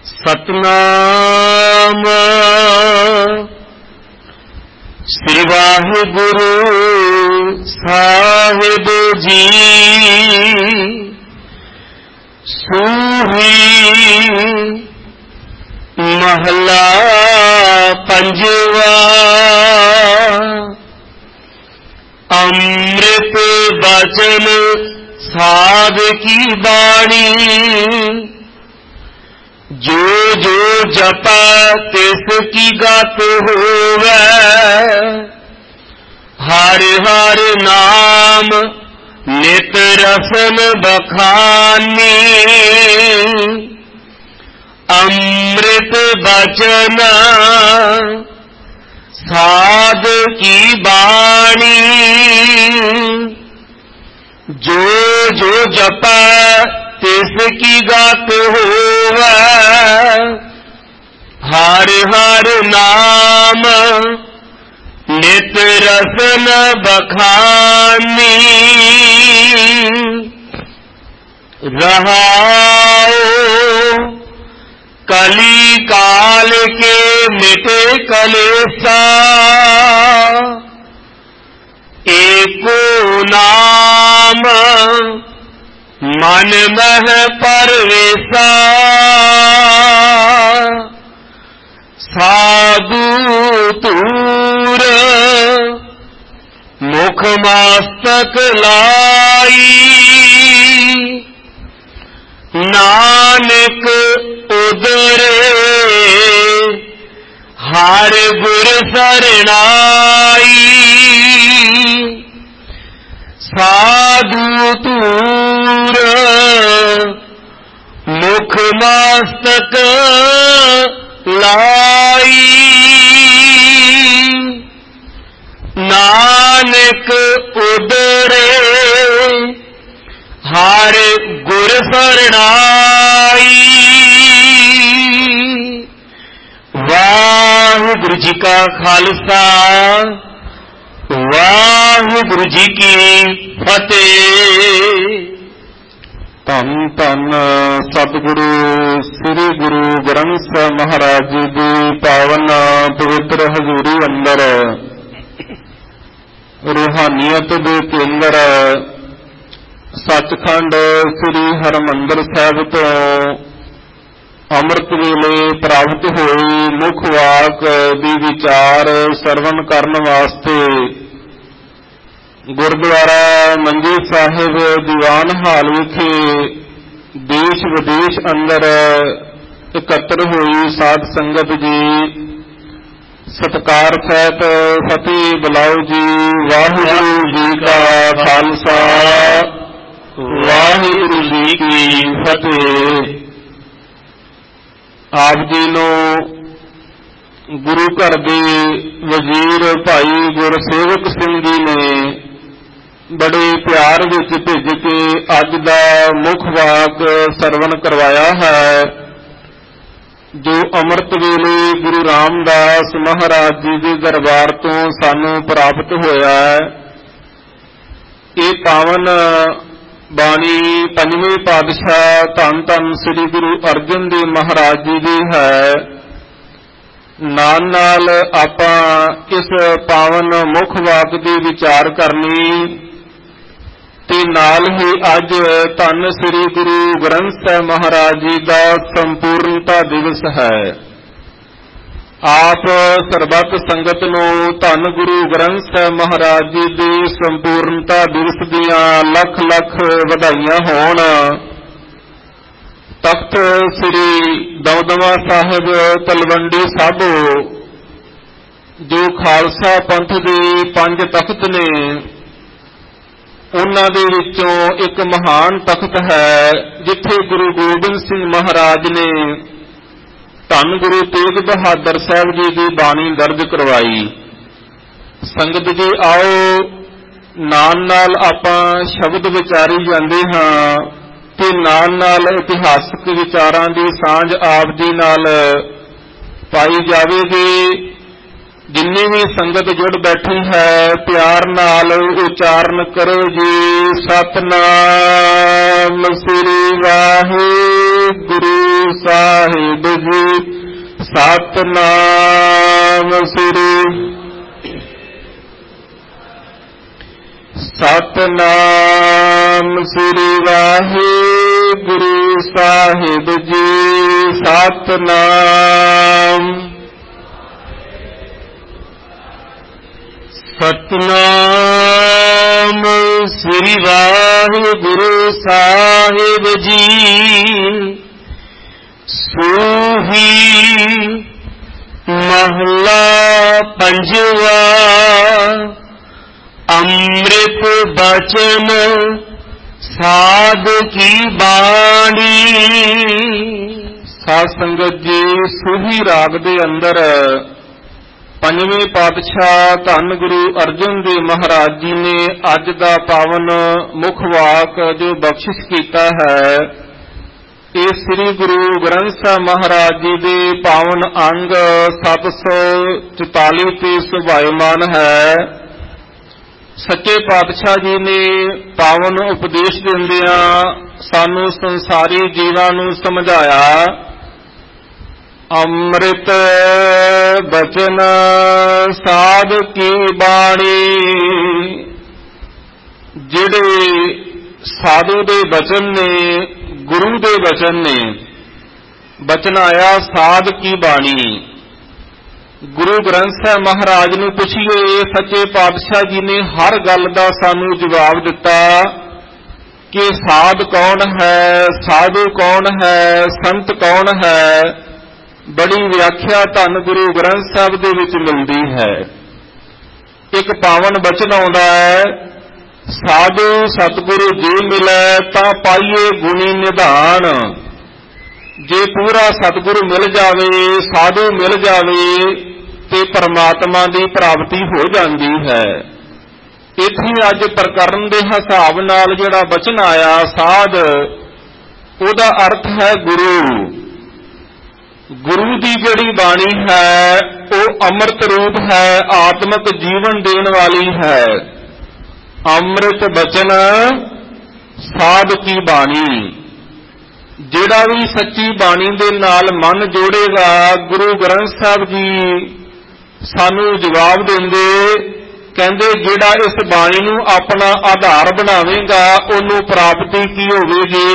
ਸਤਨਾਮ ਸ੍ਰੀ ਵਾਹਿਗੁਰੂ ਸਾਹਿਬ ਜੀ। ਸੂਹੀ ਮਹਲਾ ਪੰਜਵਾ। ਅੰਮ੍ਰਿਤ ਬਚਨ ਸਾਧ ਕੀ ਬਾਣੀ, ਜੋ ਜੋ ਜਪੈ ਤਿਸ ਕੀ ਗਤ ਹੋਵੈ। ਹਰਿ ਹਰਿ ਨਾਮ ਨਿਤ ਰਸਨ ਬਖਾਨੀ, ਅੰਮ੍ਰਿਤ ਬਚਨ ਸਾਧ ਕੀ ਬਾਣੀ, ਜੋ ਜੋ ਜਪੈ ਤਿਸ ਕੀ ਗਤ ਹੋਵੈ। ਹਰਿ ਹਰਿ ਨਾਮ ਨਿਤ ਰਸਨ ਬਖਾਨੀ। ਰਹਾਉ ਕਲੀ ਕਾਲ ਕੇ ਮਿਟੇ ਕਲੇਸ਼ਾ, ਏਕੋ ਨਾਮ ਮਨ ਮਹਿ ਪਰਵੇਸਾ। ਸਾਧੂ ਧੂਰ ਮੁਖ ਮਸਤਕ ਲਾਈ, ਨਾਨਕ ਉਦਰੇ ਹਰ ਗੁਰ ਸਰਣਾਈ। ਸਾਧੂ ਧੂਰ ਮੁਖ ਮਸਤਕ ਲਾਈ, ਨਾਨਕ ਉਦਰੇ ਹਰ ਗੁਰ ਸਰਣਾਈ। ਵਾਹਿਗੁਰੂ ਜੀ ਕਾ ਖਾਲਸਾ, ਵਾਹਿਗੁਰੂ ਜੀ ਕੀ ਫਤਿਹ। ਧੰਨ ਧੰਨ ਸਤਿਗੁਰੂ ਸ੍ਰੀ ਗੁਰੂ ਗ੍ਰੰਥ ਸਾਹਿਬ ਮਹਾਰਾਜ ਜੀ ਦੀ ਪਾਵਨ ਪਵਿੱਤਰ ਹਜ਼ੂਰੀ ਅੰਦਰ ਰੂਹਾਨੀਅਤ ਦੇ ਕੇਂਦਰ ਸੱਚਖੰਡ ਸ੍ਰੀ ਹਰਿਮੰਦਰ ਸਾਹਿਬ ਤੋਂ ਅੰਮ੍ਰਿਤ ਵੇਲੇ ਪ੍ਰਾਪਤ ਹੋਈ ਮੁੱਖ ਵਾਕ ਦੀ ਵਿਚਾਰ ਸਰਵਣ ਕਰਨ ਵਾਸਤੇ ਗੁਰਦੁਆਰਾ ਮੰਜੀ ਸਾਹਿਬ ਦੀਵਾਨ ਹਾਲ ਵਿਖੇ ਦੇਸ਼ ਵਿਦੇਸ਼ ਅੰਦਰ ਇਕੱਤਰ ਹੋਈ ਸਾਧ ਸੰਗਤ ਜੀ, ਸਤਿਕਾਰ ਸਹਿਤ ਫਤਿਹ ਬੁਲਾਓ ਜੀ। ਵਾਹਿਗੁਰੂ ਜੀ ਕਾ ਖਾਲਸਾ, ਵਾਹਿਗੁਰੂ ਜੀ ਕੀ ਫਤਿਹ। ਆਪ ਜੀ ਨੂੰ ਗੁਰੂ ਘਰ ਦੇ ਵਜ਼ੀਰ ਭਾਈ ਗੁਰਸੇਵਕ ਸਿੰਘ ਜੀ ਨੇ ਬੜੇ ਪਿਆਰ ਵਿੱਚ ਭੇਜ ਕੇ ਅੱਜ ਦਾ ਮੁੱਖ ਵਾਕ ਸਰਵਣ ਕਰਵਾਇਆ ਹੈ, ਜੋ ਅੰਮ੍ਰਿਤ ਵੇਲੇ ਗੁਰੂ ਰਾਮਦਾਸ ਮਹਾਰਾਜ ਜੀ ਦੇ ਦਰਬਾਰ ਤੋਂ ਸਾਨੂੰ ਪ੍ਰਾਪਤ ਹੋਇਆ ਹੈ। ਇਹ ਪਾਵਨ ਬਾਣੀ ਪੰਜਵੇਂ ਪਾਤਸ਼ਾਹ ਧੰਨ ਧੰਨ ਸ੍ਰੀ ਗੁਰੂ ਅਰਜਨ ਦੇਵ ਮਹਾਰਾਜ ਜੀ ਦੀ ਹੈ। ਨਾਲ ਨਾਲ ਆਪਾਂ ਇਸ ਪਾਵਨ ਮੁੱਖ ਵਾਕ ਦੀ ਵਿਚਾਰ ਕਰਨੀ ਤੇ ਨਾਲ ਹੀ ਅੱਜ ਧੰਨ ਸ੍ਰੀ ਗੁਰੂ ਗ੍ਰੰਥ ਸਾਹਿਬ ਮਹਾਰਾਜ ਜੀ ਦਾ ਸੰਪੂਰਨਤਾ ਦਿਵਸ ਹੈ। ਆਪ ਸਰਬੱਤ ਸੰਗਤ ਨੂੰ ਧੰਨ ਗੁਰੂ ਗ੍ਰੰਥ ਸਾਹਿਬ ਮਹਾਰਾਜ ਜੀ ਦੇ ਸੰਪੂਰਨਤਾ ਦਿਵਸ ਦੀਆਂ ਲੱਖ ਲੱਖ ਵਧਾਈਆਂ ਹੋਣ। ਤਖਤ ਸ੍ਰੀ ਦਮਦਮਾ ਸਾਹਿਬ ਤਲਵੰਡੀ ਸਾਬੋ ਜੋ ਖਾਲਸਾ ਪੰਥ ਦੇ 5 ਤਖਤ ਨੇ, ਉਹਨਾਂ ਦੇ ਵਿੱਚੋਂ ਇੱਕ ਮਹਾਨ ਤਖਤ ਹੈ ਜਿੱਥੇ ਗੁਰੂ ਗੋਬਿੰਦ ਸਿੰਘ ਮਹਾਰਾਜ ਨੇ ਧੰਨ ਗੁਰੂ ਤੇਗ ਬਹਾਦਰ ਸਾਹਿਬ ਜੀ ਦੀ ਬਾਣੀ ਦਰਜ ਕਰਵਾਈ। ਸੰਗਤ ਜੀ ਆਓ ਨਾਲ ਨਾਲ ਆਪਾਂ ਸ਼ਬਦ ਵਿਚਾਰੀ ਜਾਂਦੇ ਹਾਂ ਤੇ ਨਾਲ ਨਾਲ ਇਤਿਹਾਸਕ ਵਿਚਾਰਾਂ ਦੀ ਸਾਂਝ ਆਪ ਜੀ ਨਾਲ ਪਾਈ ਜਾਵੇਗੀ। ਜਿੰਨੀ ਵੀ ਸੰਗਤ ਜੁੜ ਬੈਠੀ ਹੈ ਪਿਆਰ ਨਾਲ ਉਚਾਰਨ ਕਰੋ ਜੀ। ਸਤਿਨਾਮ ਸ੍ਰੀ ਵਾਹਿਗੁਰੂ ਸਾਹਿਬ ਜੀ। ਸਤਿਨਾਮ ਸ੍ਰੀ ਵਾਹਿਗੁਰੂ ਸਾਹਿਬ ਜੀ। ਸਤਿਨਾਮ ਸ੍ਰੀ ਵਾਹਿਗੁਰੂ ਸਾਹਿਬ ਜੀ। ਸੂਹੀ ਮਹਲਾ ਪੰਜਵਾ। ਅੰਮ੍ਰਿਤ ਬਚਨ ਸਾਧ ਕੀ ਬਾਣੀ। ਸਾਧ ਸੰਗਤ ਜੀ, ਸੂਹੀ ਰਾਗ ਦੇ ਅੰਦਰ ਪੰਜਵੇਂ ਪਾਤਸ਼ਾਹ ਧੰਨ ਗੁਰੂ ਅਰਜਨ ਦੇਵ ਮਹਾਰਾਜ ਜੀ ਨੇ ਅੱਜ ਦਾ ਪਾਵਨ ਮੁੱਖ ਵਾਕ ਜੋ ਬਖਸ਼ਿਸ਼ ਕੀਤਾ ਹੈ, ਇਹ ਸ੍ਰੀ ਗੁਰੂ ਗ੍ਰੰਥ ਸਾਹਿਬ ਮਹਾਰਾਜ ਜੀ ਦੇ ਪਾਵਨ ਅੰਗ 744 ਤੇ ਸੁਭਾਇਮਾਨ ਹੈ। ਸੱਚੇ ਪਾਤਸ਼ਾਹ ਜੀ ਨੇ ਪਾਵਨ ਉਪਦੇਸ਼ ਦਿੰਦਿਆਂ ਸਾਨੂੰ ਸੰਸਾਰੀ ਜੀਵਾਂ ਨੂੰ ਸਮਝਾਇਆ, ਅੰਮ੍ਰਿਤ ਬਚਨ ਸਾਧ ਕੀ ਬਾਣੀ। ਜਿਹੜੇ ਸਾਧੂ ਦੇ ਬਚਨ ਨੇ, ਗੁਰੂ ਦੇ ਬਚਨ ਨੇ, ਬਚਨ ਆਇਆ ਸਾਧ ਕੀ ਬਾਣੀ। ਗੁਰੂ ਗ੍ਰੰਥ ਸਾਹਿਬ ਮਹਾਰਾਜ ਨੂੰ ਪੁੱਛੀਏ, ਸੱਚੇ ਪਾਤਸ਼ਾਹ ਜੀ ਨੇ ਹਰ ਗੱਲ ਦਾ ਸਾਨੂੰ ਜਵਾਬ ਦਿੱਤਾ ਕਿ ਸਾਧ ਕੌਣ ਹੈ, ਸਾਧੂ ਕੌਣ ਹੈ, ਸੰਤ ਕੌਣ ਹੈ। ਬੜੀ ਵਿਆਖਿਆ ਧੰਨ ਗੁਰੂ ਗ੍ਰੰਥ ਸਾਹਿਬ ਦੇ ਵਿੱਚ ਮਿਲਦੀ ਹੈ। ਇੱਕ ਪਾਵਨ ਬਚਨ ਆਉਂਦਾ ਹੈ, ਸਾਧੂ ਸਤਿਗੁਰੂ ਜੀ ਮਿਲੈ ਤਾਂ ਪਾਈਏ ਗੁਣੀ ਨਿਧਾਨ। ਜੇ ਪੂਰਾ ਸਤਿਗੁਰੂ ਮਿਲ ਜਾਵੇ, ਸਾਧੂ ਮਿਲ ਜਾਵੇ ਤੇ ਪਰਮਾਤਮਾ ਦੀ ਪ੍ਰਾਪਤੀ ਹੋ ਜਾਂਦੀ ਹੈ। ਇੱਥੇ ਅੱਜ ਪ੍ਰਕਰਨ ਦੇ ਹਿਸਾਬ ਨਾਲ ਜਿਹੜਾ ਬਚਨ ਆਇਆ ਸਾਧ, ਉਹਦਾ ਅਰਥ ਹੈ ਗੁਰੂ। ਗੁਰੂ ਦੀ ਜਿਹੜੀ ਬਾਣੀ ਹੈ ਉਹ ਅੰਮ੍ਰਿਤ ਰੂਪ ਹੈ, ਆਤਮਿਕ ਜੀਵਨ ਦੇਣ ਵਾਲੀ ਹੈ। ਅੰਮ੍ਰਿਤ ਬਚਨ ਸਾਧ ਕੀ ਬਾਣੀ। ਜਿਹੜਾ ਵੀ ਸੱਚੀ ਬਾਣੀ ਦੇ ਨਾਲ ਮਨ ਜੋੜੇਗਾ, ਗੁਰੂ ਗ੍ਰੰਥ ਸਾਹਿਬ ਜੀ ਸਾਨੂੰ ਜਵਾਬ ਦਿੰਦੇ, ਕਹਿੰਦੇ ਜਿਹੜਾ ਇਸ ਬਾਣੀ ਨੂੰ ਆਪਣਾ ਆਧਾਰ ਬਣਾਵੇਗਾ ਉਹਨੂੰ ਪ੍ਰਾਪਤੀ ਕੀ ਹੋਵੇਗੀ।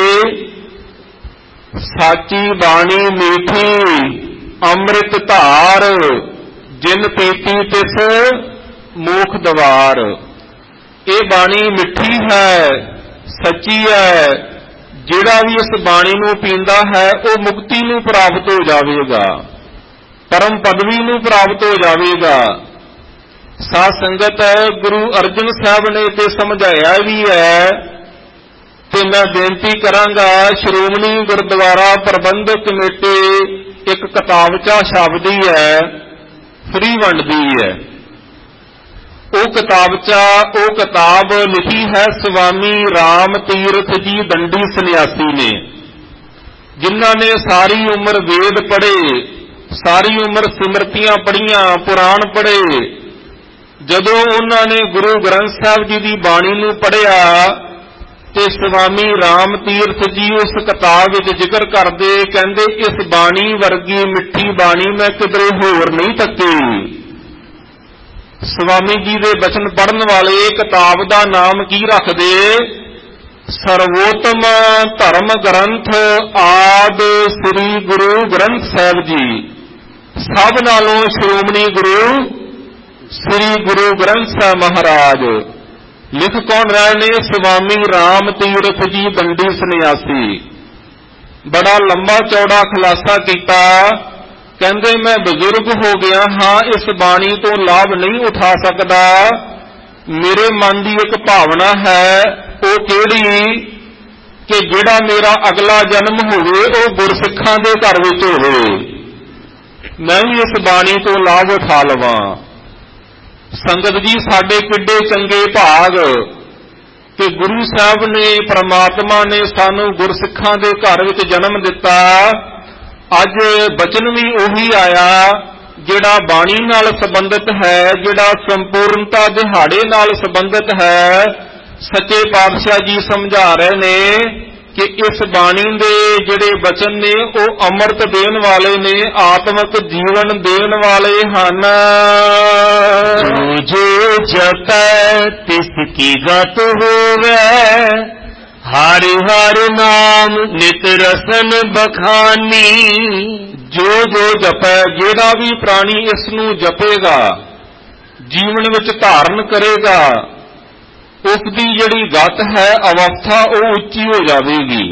ਸਾਚੀ ਬਾਣੀ ਮੀਠੀ ਅੰਮ੍ਰਿਤ ਧਾਰ, ਜਿਨ ਪੀਤੀ ਤਿਸ ਮੋਖ ਦਵਾਰ। ਇਹ ਬਾਣੀ ਮਿੱਠੀ ਹੈ, ਸੱਚੀ ਹੈ। ਜਿਹੜਾ ਵੀ ਇਸ ਬਾਣੀ ਨੂੰ ਪੀਂਦਾ ਹੈ ਉਹ ਮੁਕਤੀ ਨੂੰ ਪ੍ਰਾਪਤ ਹੋ ਜਾਵੇਗਾ, ਪਰਮ ਪਦਵੀ ਨੂੰ ਪ੍ਰਾਪਤ ਹੋ ਜਾਵੇਗਾ। ਸਾਧ ਸੰਗਤ, ਗੁਰੂ ਅਰਜਨ ਸਾਹਿਬ ਨੇ ਤੇ ਸਮਝਾਇਆ ਵੀ ਹੈ ਤੇ ਮੈਂ ਬੇਨਤੀ ਕਰਾਂਗਾ, ਸ਼੍ਰੋਮਣੀ ਗੁਰਦੁਆਰਾ ਪ੍ਰਬੰਧਕ ਕਮੇਟੀ ਇੱਕ ਕਿਤਾਬਚਾ ਛਾਪਦੀ ਹੈ, ਫ੍ਰੀ ਵੰਡਦੀ ਹੈ। ਉਹ ਕਿਤਾਬ ਲਿਖੀ ਹੈ ਸਵਾਮੀ ਰਾਮ ਤੀਰਥ ਜੀ ਦੰਡੀ ਸੰਨਿਆਸੀ ਨੇ, ਜਿਨ੍ਹਾਂ ਨੇ ਸਾਰੀ ਉਮਰ ਵੇਦ ਪੜ੍ਹੇ, ਸਾਰੀ ਉਮਰ ਸਿਮਰਤੀਆਂ ਪੜ੍ਹੀਆਂ, ਪੁਰਾਣ ਪੜ੍ਹੇ। ਜਦੋਂ ਉਹਨਾਂ ਨੇ ਗੁਰੂ ਗ੍ਰੰਥ ਸਾਹਿਬ ਜੀ ਦੀ ਬਾਣੀ ਨੂੰ ਪੜ੍ਹਿਆ ਤੇ ਸਵਾਮੀ ਰਾਮ ਤੀਰਥ ਜੀ ਉਸ ਕਿਤਾਬ ਵਿੱਚ ਜ਼ਿਕਰ ਕਰਦੇ, ਕਹਿੰਦੇ ਇਸ ਬਾਣੀ ਵਰਗੀ ਮਿੱਠੀ ਬਾਣੀ ਮੈਂ ਕਿਧਰੇ ਹੋਰ ਨਹੀਂ ਤੱਕੀ। ਸਵਾਮੀ ਜੀ ਦੇ ਬਚਨ ਪੜ੍ਹਨ ਵਾਲੇ ਕਿਤਾਬ ਦਾ ਨਾਮ ਕੀ ਰੱਖਦੇ? ਸਰਵੋਤਮ ਧਰਮ ਗ੍ਰੰਥ ਆਦਿ ਸ੍ਰੀ ਗੁਰੂ ਗ੍ਰੰਥ ਸਾਹਿਬ ਜੀ। ਸਭ ਨਾਲੋਂ ਸ਼੍ਰੋਮਣੀ ਗੁਰੂ ਸ੍ਰੀ ਗੁਰੂ ਗ੍ਰੰਥ ਸਾਹਿਬ ਮਹਾਰਾਜ। ਲਿਖ ਕੌਣ ਰਹੇ ਨੇ? ਸਵਾਮੀ ਰਾਮ ਤੀਰਥ ਜੀ ਦੰਡੀ ਸੰਨਿਆਸੀ। ਬੜਾ ਲੰਬਾ ਚੌੜਾ ਖੁਲਾਸਾ ਕੀਤਾ। ਕਹਿੰਦੇ ਮੈਂ ਬਜ਼ੁਰਗ ਹੋ ਗਿਆ ਹਾਂ, ਇਸ ਬਾਣੀ ਤੋਂ ਲਾਭ ਨਹੀਂ ਉਠਾ ਸਕਦਾ। ਮੇਰੇ ਮਨ ਦੀ ਇੱਕ ਭਾਵਨਾ ਹੈ, ਉਹ ਕਿਹੜੀ ਕਿ ਜਿਹੜਾ ਮੇਰਾ ਅਗਲਾ ਜਨਮ ਹੋਵੇ ਉਹ ਗੁਰਸਿੱਖਾਂ ਦੇ ਘਰ ਵਿੱਚ ਹੋਵੇ, ਮੈਂ ਵੀ ਇਸ ਬਾਣੀ ਤੋਂ ਲਾਭ ਉਠਾ ਲਵਾਂ। ਸੰਗਤ ਜੀ, ਸਾਡੇ ਕਿੱਡੇ ਚੰਗੇ ਭਾਗ ਕਿ ਗੁਰੂ ਸਾਹਿਬ ਨੇ, ਪ੍ਰਮਾਤਮਾ ਨੇ ਸਾਨੂੰ ਗੁਰਸਿੱਖਾਂ ਦੇ ਘਰ ਵਿੱਚ ਜਨਮ ਦਿੱਤਾ। ਅੱਜ ਬਚਨ ਵੀ ਉਹੀ ਆਇਆ ਜਿਹੜਾ ਬਾਣੀ ਨਾਲ ਸੰਬੰਧਿਤ ਹੈ, ਜਿਹੜਾ ਸੰਪੂਰਨਤਾ ਦਿਹਾੜੇ ਨਾਲ ਸੰਬੰਧਿਤ ਹੈ, ਸੱਚੇ ਪਾਤਸ਼ਾਹ ਜੀ ਸਮਝਾ ਰਹੇ ਨੇ ਕਿ ਇਸ ਬਾਣੀ ਦੇ ਜਿਹੜੇ ਬਚਨ ਨੇ ਉਹ ਅੰਮ੍ਰਿਤ ਦੇਣ ਵਾਲੇ ਨੇ, ਆਤਮਿਕ ਜੀਵਨ ਦੇਣ ਵਾਲੇ ਹਨ। ਜੋ ਜਪੈ ਤਿਸ ਕੀ ਗਤ ਹੋਵੇ, ਹਰਿ ਹਰਿ ਨਾਮ ਨਿਤ ਰਸਨ ਬਖਾਨੀ। ਜੋ ਜੋ ਜਪੈ, ਜਿਹੜਾ ਵੀ ਪ੍ਰਾਣੀ ਇਸ ਨੂੰ ਜਪੇਗਾ, ਜੀਵਨ ਵਿੱਚ ਧਾਰਨ ਕਰੇਗਾ, ਉਸ ਦੀ ਜਿਹੜੀ ਗਤ ਹੈ, ਅਵਸਥਾ, ਉਹ ਉੱਚੀ ਹੋ ਜਾਵੇਗੀ।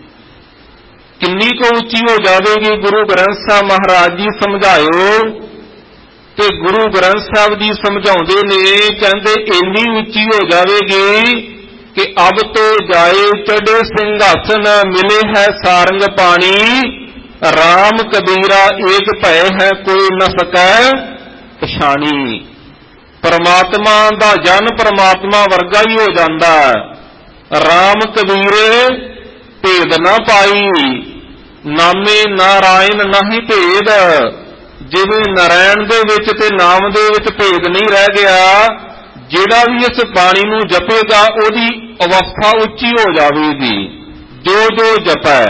ਕਿੰਨੀ ਕੁ ਉੱਚੀ ਹੋ ਜਾਵੇਗੀ? ਗੁਰੂ ਗ੍ਰੰਥ ਸਾਹਿਬ ਮਹਾਰਾਜ ਜੀ ਸਮਝਾਇਓ, ਤੇ ਗੁਰੂ ਗ੍ਰੰਥ ਸਾਹਿਬ ਜੀ ਸਮਝਾਉਂਦੇ ਨੇ, ਕਹਿੰਦੇ ਇੰਨੀ ਉੱਚੀ ਹੋ ਜਾਵੇਗੀ ਕਿ ਅਬ ਤੋਂ ਜਾਏ ਚੜੇ ਸਿੰਘਾਸਨ, ਮਿਲੇ ਹੈ ਸਾਰੰਗ ਪਾਣੀ, ਰਾਮ ਕਬੀਰਾ ਏਕ ਭੈ ਹੈ, ਕੋਈ ਨ ਸਕੈ ਪਛਾਣੀ। ਪਰਮਾਤਮਾ ਦਾ ਜਨ ਪਰਮਾਤਮਾ ਵਰਗਾ ਹੀ ਹੋ ਜਾਂਦਾ ਹੈ। ਰਾਮ ਕਬੀਰੇ ਭੇਦ ਨਾ ਪਾਈ, ਨਾਮੇ ਨਾਰਾਇਣ ਨਾਹੀ ਭੇਦ। ਜਿਵੇਂ ਨਾਰਾਇਣ ਦੇ ਵਿੱਚ ਤੇ ਨਾਮ ਦੇ ਵਿੱਚ ਭੇਦ ਨਹੀਂ ਰਹਿ ਗਿਆ, ਜਿਹੜਾ ਵੀ ਇਸ ਬਾਣੀ ਨੂੰ ਜਪੇਗਾ ਉਹਦੀ ਅਵਸਥਾ ਉੱਚੀ ਹੋ ਜਾਵੇਗੀ। ਜੋ ਜੋ ਜਪੈ।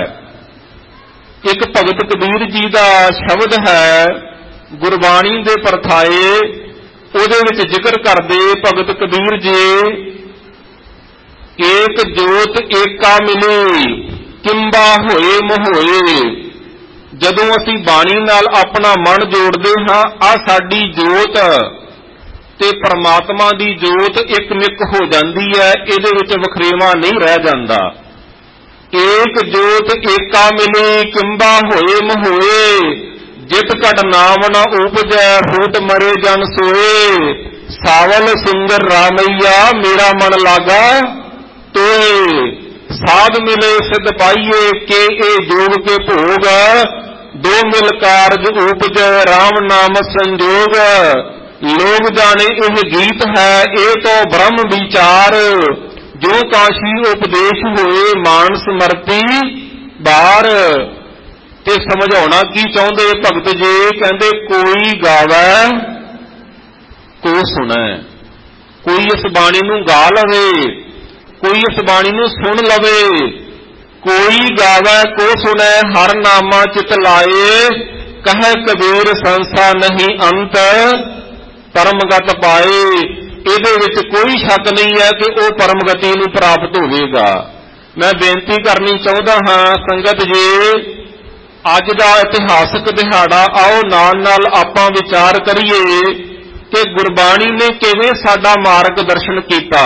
ਇੱਕ ਭਗਤ ਕਬੀਰ ਜੀ ਦਾ ਸ਼ਬਦ ਹੈ, ਗੁਰਬਾਣੀ ਦੇ ਪਰਥਾਏ, ਉਹਦੇ ਵਿੱਚ ਜ਼ਿਕਰ ਕਰਦੇ ਭਗਤ ਕਬੀਰ ਜੀ, ਏਕ ਜੋਤ ਏਕਾ ਮਿਲੇ, ਕਿੰਬਾ ਹੋਏ ਮੋਹੋਏ। ਜਦੋਂ ਅਸੀਂ ਬਾਣੀ ਨਾਲ ਆਪਣਾ ਮਨ ਜੋੜਦੇ ਹਾਂ, ਆਹ ਸਾਡੀ ਜੋਤ ਤੇ ਪਰਮਾਤਮਾ ਦੀ ਜੋਤ ਇੱਕ ਮਿਕ ਹੋ ਜਾਂਦੀ ਹੈ, ਇਹਦੇ ਵਿੱਚ ਵਖਰੇਵਾਂ ਨਹੀਂ ਰਹਿ ਜਾਂਦਾ। ਏਕ ਜੋਤ ਏਕਾ ਮਿਲੇ, ਕਿੰਬਾ ਹੋਏ ਮੋਹੋਏ, ਜਿਤ ਘਟ ਨਾਮ ਨ ਉਪਜੈ, ਹੋਤ ਮਰੇ ਜਨ ਸੋਏ। ਸਾਵਲ ਸੁੰਦਰ ਰਾਮਈਆ, ਮੇਰਾ ਮਨ ਲਾਗਾ ਤੋਏ। ਸਾਧ ਮਿਲੇ ਸਿਧ ਪਾਈਏ, ਕੇ ਇਹ ਜੋਗ ਕੇ ਭੋਗ, ਦੋ ਮਿਲ ਕਾਰਜ ਉਪਜੈ, ਰਾਮ ਨਾਮ ਸੰਜੋਗ। ਲੋਗ ਜਾਣੇ ਇਹ ਗੀਤ ਹੈ, ਇਹ ਤੋਂ ਬ੍ਰਹਮ ਵਿਚਾਰ, ਜੋ ਕਾਸ਼ੀ ਉਪਦੇਸ਼ ਹੋਏ, ਮਾਨਸ ਮਰਤੀ ਬਾਰ। ਤੇ ਸਮਝਾਉਣਾ ਕੀ ਚਾਹੁੰਦੇ ਭਗਤ ਜੀ? ਕਹਿੰਦੇ ਕੋਈ ਗਾਵੇ ਕੋ ਸੁਣੈ। ਕੋਈ ਇਸ ਬਾਣੀ ਨੂੰ ਗਾ ਲਵੇ, ਕੋਈ ਇਸ ਬਾਣੀ ਨੂੰ ਸੁਣ ਲਵੇ। ਕੋਈ ਗਾਵੇ ਕੋ ਸੁਣੈ, ਹਰ ਨਾਮਾ ਚਿਤ ਲਾਏ, ਕਹੈ ਕਬੀਰ ਸੰਸਾ ਨਹੀਂ ਅੰਤ, ਪਰਮਗਤ ਪਾਏ। ਇਹਦੇ ਵਿੱਚ ਕੋਈ ਸ਼ੱਕ ਨਹੀਂ ਹੈ ਕਿ ਉਹ ਪਰਮਗਤੀ ਨੂੰ ਪ੍ਰਾਪਤ ਹੋਵੇਗਾ। ਮੈਂ ਬੇਨਤੀ ਕਰਨੀ ਚਾਹੁੰਦਾ ਹਾਂ ਸੰਗਤ ਜੀ, ਅੱਜ ਦਾ ਇਤਿਹਾਸਕ ਦਿਹਾੜਾ, ਆਓ ਨਾਲ ਨਾਲ ਆਪਾਂ ਵਿਚਾਰ ਕਰੀਏ ਕਿ ਗੁਰਬਾਣੀ ਨੇ ਕਿਵੇਂ ਸਾਡਾ ਮਾਰਗ ਦਰਸ਼ਨ ਕੀਤਾ।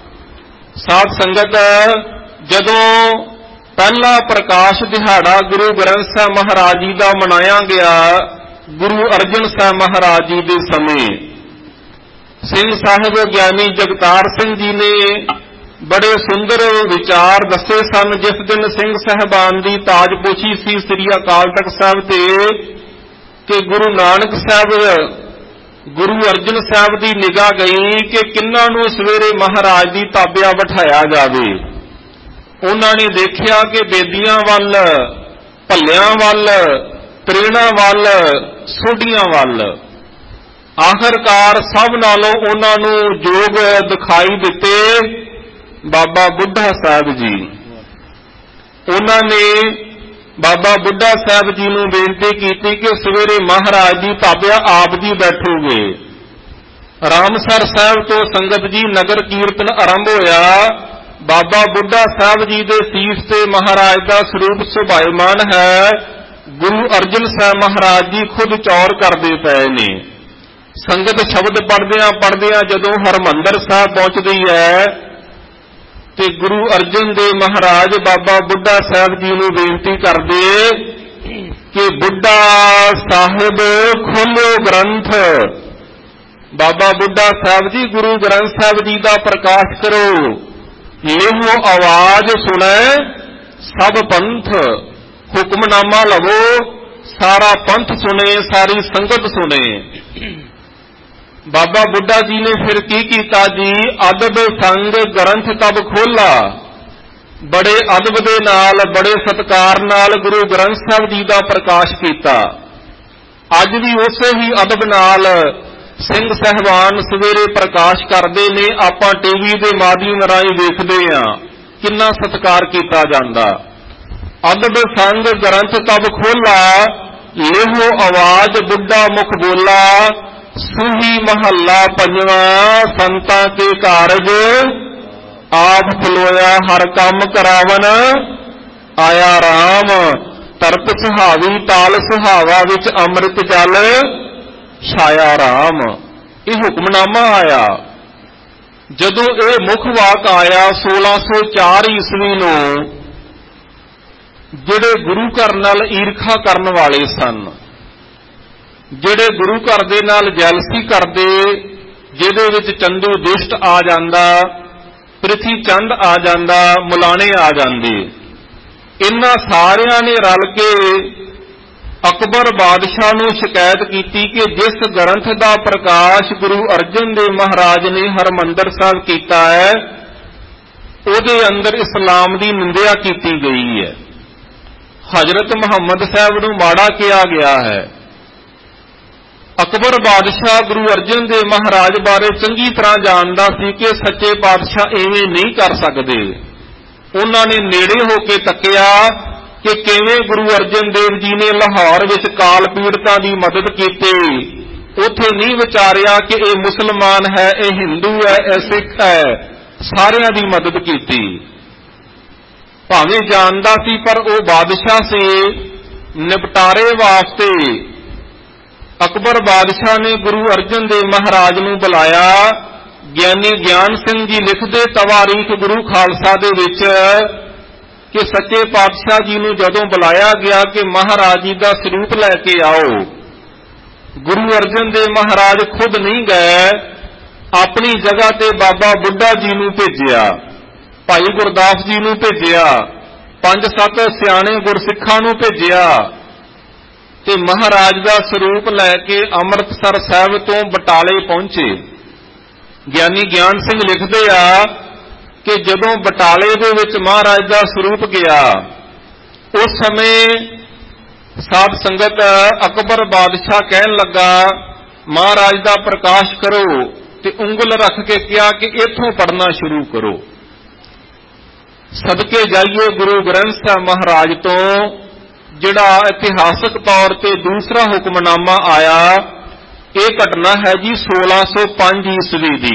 ਸਾਧ ਸੰਗਤ, ਜਦੋਂ ਪਹਿਲਾ ਪ੍ਰਕਾਸ਼ ਦਿਹਾੜਾ ਗੁਰੂ ਗ੍ਰੰਥ ਸਾਹਿਬ ਮਹਾਰਾਜ ਜੀ ਦਾ ਮਨਾਇਆ ਗਿਆ, ਗੁਰੂ ਅਰਜਨ ਸਾਹਿਬ ਮਹਾਰਾਜ ਜੀ ਦੇ ਸਮੇਂ, ਸਿੰਘ ਸਾਹਿਬ ਗਿਆਨੀ ਜਗਤਾਰ ਸਿੰਘ ਜੀ ਨੇ ਬੜੇ ਸੁੰਦਰ ਵਿਚਾਰ ਦੱਸੇ ਸਨ। ਜਿਸ ਦਿਨ ਸਿੰਘ ਸਾਹਿਬਾਨ ਦੀ ਤਾਜਪੋਸ਼ੀ ਸੀ ਸ੍ਰੀ ਅਕਾਲ ਤਖਤ ਸਾਹਿਬ ਤੇ, ਕਿ ਗੁਰੂ ਨਾਨਕ ਸਾਹਿਬ, ਗੁਰੂ ਅਰਜਨ ਸਾਹਿਬ ਦੀ ਨਿਗਾਹ ਗਈ ਕਿ ਕਿੰਨਾਂ ਨੂੰ ਸਵੇਰੇ ਮਹਾਰਾਜ ਦੀ ਤਾਬਿਆ ਬਿਠਾਇਆ ਜਾਵੇ। ਉਹਨਾਂ ਨੇ ਦੇਖਿਆ ਕਿ ਬੇਦੀਆਂ ਵੱਲ, ਭੱਲਿਆਂ ਵੱਲ, ਤਰੇੜਾਂ ਵੱਲ, ਸੋਢੀਆਂ ਵੱਲ, ਆਖਰਕਾਰ ਸਭ ਨਾਲੋਂ ਉਹਨਾਂ ਨੂੰ ਯੋਗ ਦਿਖਾਈ ਦਿੱਤੇ ਬਾਬਾ ਬੁੱਢਾ ਸਾਹਿਬ ਜੀ। ਉਹਨਾਂ ਨੇ ਬਾਬਾ ਬੁੱਢਾ ਸਾਹਿਬ ਜੀ ਨੂੰ ਬੇਨਤੀ ਕੀਤੀ ਕਿ ਸਵੇਰੇ ਮਹਾਰਾਜ ਦੀ ਤਾਬਿਆ ਆਪ ਜੀ ਬੈਠੋਗੇ। ਰਾਮਸਰ ਸਾਹਿਬ ਤੋਂ ਸੰਗਤ ਜੀ ਨਗਰ ਕੀਰਤਨ ਆਰੰਭ ਹੋਇਆ। ਬਾਬਾ ਬੁੱਢਾ ਸਾਹਿਬ ਜੀ ਦੇ ਸੀਸ ਤੇ ਮਹਾਰਾਜ ਦਾ ਸਰੂਪ ਸੁਭਾਇਮਾਨ ਹੈ। ਗੁਰੂ ਅਰਜਨ ਸਾਹਿਬ ਮਹਾਰਾਜ ਜੀ ਖੁਦ ਚੌਰ ਕਰਦੇ ਪਏ ਨੇ। ਸੰਗਤ ਸ਼ਬਦ ਪੜ੍ਹਦਿਆਂ ਜਦੋਂ ਹਰਿਮੰਦਰ ਸਾਹਿਬ ਪਹੁੰਚਦੀ ਹੈ ਤੇ ਗੁਰੂ ਅਰਜਨ ਦੇਵ ਮਹਾਰਾਜ ਬਾਬਾ ਬੁੱਢਾ ਸਾਹਿਬ ਜੀ ਨੂੰ ਬੇਨਤੀ ਕਰਦੇ ਕਿ ਬੁੱਢਾ ਸਾਹਿਬ ਖੋਲ੍ਹੋ ਗ੍ਰੰਥ। ਬਾਬਾ ਬੁੱਢਾ ਸਾਹਿਬ ਜੀ, ਗੁਰੂ ਗ੍ਰੰਥ ਸਾਹਿਬ ਜੀ ਦਾ ਪ੍ਰਕਾਸ਼ ਕਰੋ। ਇਹੋ ਆਵਾਜ਼ ਸੁਣੈ ਸਭ ਪੰਥ, ਹੁਕਮਨਾਮਾ ਲਵੋ, ਸਾਰਾ ਪੰਥ ਸੁਣੇ, ਸਾਰੀ ਸੰਗਤ ਸੁਣੇ। ਬਾਬਾ ਬੁੱਢਾ ਜੀ ਨੇ ਫਿਰ ਕੀ ਕੀਤਾ ਜੀ? ਅਦਬ ਸੰਗ ਗ੍ਰੰਥ ਤਬ ਖੋਲਾ। ਬੜੇ ਅਦਬ ਦੇ ਨਾਲ, ਬੜੇ ਸਤਿਕਾਰ ਨਾਲ ਗੁਰੂ ਗ੍ਰੰਥ ਸਾਹਿਬ ਜੀ ਦਾ ਪ੍ਰਕਾਸ਼ ਕੀਤਾ। ਅੱਜ ਵੀ ਉਸੇ ਹੀ ਅਦਬ ਨਾਲ ਸਿੰਘ ਸਾਹਿਬਾਨ ਸਵੇਰੇ ਪ੍ਰਕਾਸ਼ ਕਰਦੇ ਨੇ। ਆਪਾਂ ਟੀਵੀ ਦੇ ਮਾਧਿਅਮ ਰਾਹੀਂ ਵੇਖਦੇ ਹਾਂ ਕਿੰਨਾ ਸਤਿਕਾਰ ਕੀਤਾ ਜਾਂਦਾ। ਅਦਬ ਸੰਗ ਗ੍ਰੰਥ ਤਬ ਖੋਲਾ, ਲੇਹੋ ਆਵਾਜ਼ ਬੁੱਢਾ ਮੁਖ ਬੋਲਾ। ਸੂਹੀ ਮਹੱਲਾ ਪੰਜਵਾਂ, ਸੰਤਾਂ ਕੇ ਕਾਰਜ ਆਪ ਖਲੋਇਆ, ਹਰ ਕੰਮ ਕਰਾਵਨ ਆਇਆ ਰਾਮ। ਤਰਤ ਸੁਹਾਵੀ ਤਾਲ ਸੁਹਾਵਾ, ਵਿੱਚ ਅੰਮ੍ਰਿਤ ਜਲ ਛਾਇਆ ਰਾਮ। ਇਹ ਹੁਕਮਨਾਮਾ ਆਇਆ। ਜਦੋਂ ਇਹ ਮੁੱਖ ਵਾਕ ਆਇਆ 1604 ਈਸਵੀ ਨੂੰ, ਜਿਹੜੇ ਗੁਰੂ ਘਰ ਨਾਲ ਈਰਖਾ ਕਰਨ ਵਾਲੇ ਸਨ, ਜਿਹੜੇ ਗੁਰੂ ਘਰ ਦੇ ਨਾਲ ਜੈਲਸੀ ਕਰਦੇ, ਜਿਹਦੇ ਵਿੱਚ ਚੰਦੂ ਦੁਸ਼ਟ ਆ ਜਾਂਦਾ, ਪ੍ਰਿਥੀ ਚੰਦ ਆ ਜਾਂਦਾ, ਮੁਲਾਣੇ ਆ ਜਾਂਦੇ, ਇਹਨਾਂ ਸਾਰਿਆਂ ਨੇ ਰਲ ਕੇ ਅਕਬਰ ਬਾਦਸ਼ਾਹ ਨੂੰ ਸ਼ਿਕਾਇਤ ਕੀਤੀ ਕਿ ਜਿਸ ਗ੍ਰੰਥ ਦਾ ਪ੍ਰਕਾਸ਼ ਗੁਰੂ ਅਰਜਨ ਦੇਵ ਮਹਾਰਾਜ ਨੇ ਹਰਿਮੰਦਰ ਸਾਹਿਬ ਕੀਤਾ ਹੈ, ਉਹਦੇ ਅੰਦਰ ਇਸਲਾਮ ਦੀ ਨਿੰਦਿਆ ਕੀਤੀ ਗਈ ਹੈ। ਹਜ਼ਰਤ ਮੁਹੰਮਦ ਸਾਹਿਬ ਨੂੰ ਮਾੜਾ ਕਿਹਾ ਗਿਆ ਹੈ। ਅਕਬਰ ਬਾਦਸ਼ਾਹ ਗੁਰੂ ਅਰਜਨ ਦੇਵ ਮਹਾਰਾਜ ਬਾਰੇ ਚੰਗੀ ਤਰ੍ਹਾਂ ਜਾਣਦਾ ਸੀ ਕਿ ਸੱਚੇ ਪਾਤਸ਼ਾਹ ਐਵੇਂ ਨਹੀਂ ਕਰ ਸਕਦੇ। ਉਹਨਾਂ ਨੇ ਨੇੜੇ ਹੋ ਕੇ ਤੱਕਿਆ ਕਿ ਕਿਵੇਂ ਗੁਰੂ ਅਰਜਨ ਦੇਵ ਜੀ ਨੇ ਲਾਹੌਰ ਵਿੱਚ ਕਾਲ ਪੀੜਤਾਂ ਦੀ ਮਦਦ ਕੀਤੀ। ਉੱਥੇ ਨਹੀਂ ਵਿਚਾਰਿਆ ਕਿ ਇਹ ਮੁਸਲਮਾਨ ਹੈ, ਇਹ ਹਿੰਦੂ ਹੈ, ਇਹ ਸਿੱਖ ਹੈ, ਸਾਰਿਆਂ ਦੀ ਮਦਦ ਕੀਤੀ। ਭਾਵੇਂ ਜਾਣਦਾ ਸੀ ਪਰ ਉਹ ਬਾਦਸ਼ਾਹ ਸੀ। ਨਿਪਟਾਰੇ ਵਾਸਤੇ ਅਕਬਰ ਬਾਦਸ਼ਾਹ ਨੇ ਗੁਰੂ ਅਰਜਨ ਦੇਵ ਮਹਾਰਾਜ ਨੂੰ ਬੁਲਾਇਆ। ਗਿਆਨੀ ਗਿਆਨ ਸਿੰਘ ਜੀ ਲਿਖਦੇ ਤਵਾਰੀਖ ਗੁਰੂ ਖਾਲਸਾ ਦੇ ਵਿੱਚ ਕਿ ਸੱਚੇ ਪਾਤਸ਼ਾਹ ਜੀ ਨੂੰ ਜਦੋਂ ਬੁਲਾਇਆ ਗਿਆ ਕਿ ਮਹਾਰਾਜ ਜੀ ਦਾ ਸਰੂਪ ਲੈ ਕੇ ਆਓ, ਗੁਰੂ ਅਰਜਨ ਦੇਵ ਮਹਾਰਾਜ ਖੁਦ ਨਹੀਂ ਗਏ, ਆਪਣੀ ਜਗ੍ਹਾ ਤੇ ਬਾਬਾ ਬੁੱਢਾ ਜੀ ਨੂੰ ਭੇਜਿਆ, ਭਾਈ ਗੁਰਦਾਸ ਜੀ ਨੂੰ ਭੇਜਿਆ, 5-7 ਸਿਆਣੇ ਗੁਰਸਿੱਖਾਂ ਨੂੰ ਭੇਜਿਆ ਤੇ ਮਹਾਰਾਜ ਦਾ ਸਰੂਪ ਲੈ ਕੇ ਅੰਮ੍ਰਿਤਸਰ ਸਾਹਿਬ ਤੋਂ ਬਟਾਲੇ ਪਹੁੰਚੇ। ਗਿਆਨੀ ਗਿਆਨ ਸਿੰਘ ਲਿਖਦੇ ਆ ਕਿ ਜਦੋਂ ਬਟਾਲੇ ਦੇ ਵਿੱਚ ਮਹਾਰਾਜ ਦਾ ਸਰੂਪ ਗਿਆ, ਉਸ ਸਮੇਂ ਸਾਧ ਸੰਗਤ ਅਕਬਰ ਬਾਦਸ਼ਾਹ ਕਹਿਣ ਲੱਗਾ ਮਹਾਰਾਜ ਦਾ ਪ੍ਰਕਾਸ਼ ਕਰੋ, ਤੇ ਉਂਗਲ ਰੱਖ ਕੇ ਕਿਹਾ ਕਿ ਇੱਥੋਂ ਪੜ੍ਹਨਾ ਸ਼ੁਰੂ ਕਰੋ। ਸਦਕੇ ਜਾਈਏ ਗੁਰੂ ਗ੍ਰੰਥ ਸਾਹਿਬ ਮਹਾਰਾਜ ਤੋਂ, ਜਿਹੜਾ ਇਤਿਹਾਸਕ ਤੌਰ ਤੇ ਦੂਸਰਾ ਹੁਕਮਨਾਮਾ ਆਇਆ। ਇਹ ਘਟਨਾ ਹੈ ਜੀ 1605 ਈਸਵੀ ਦੀ।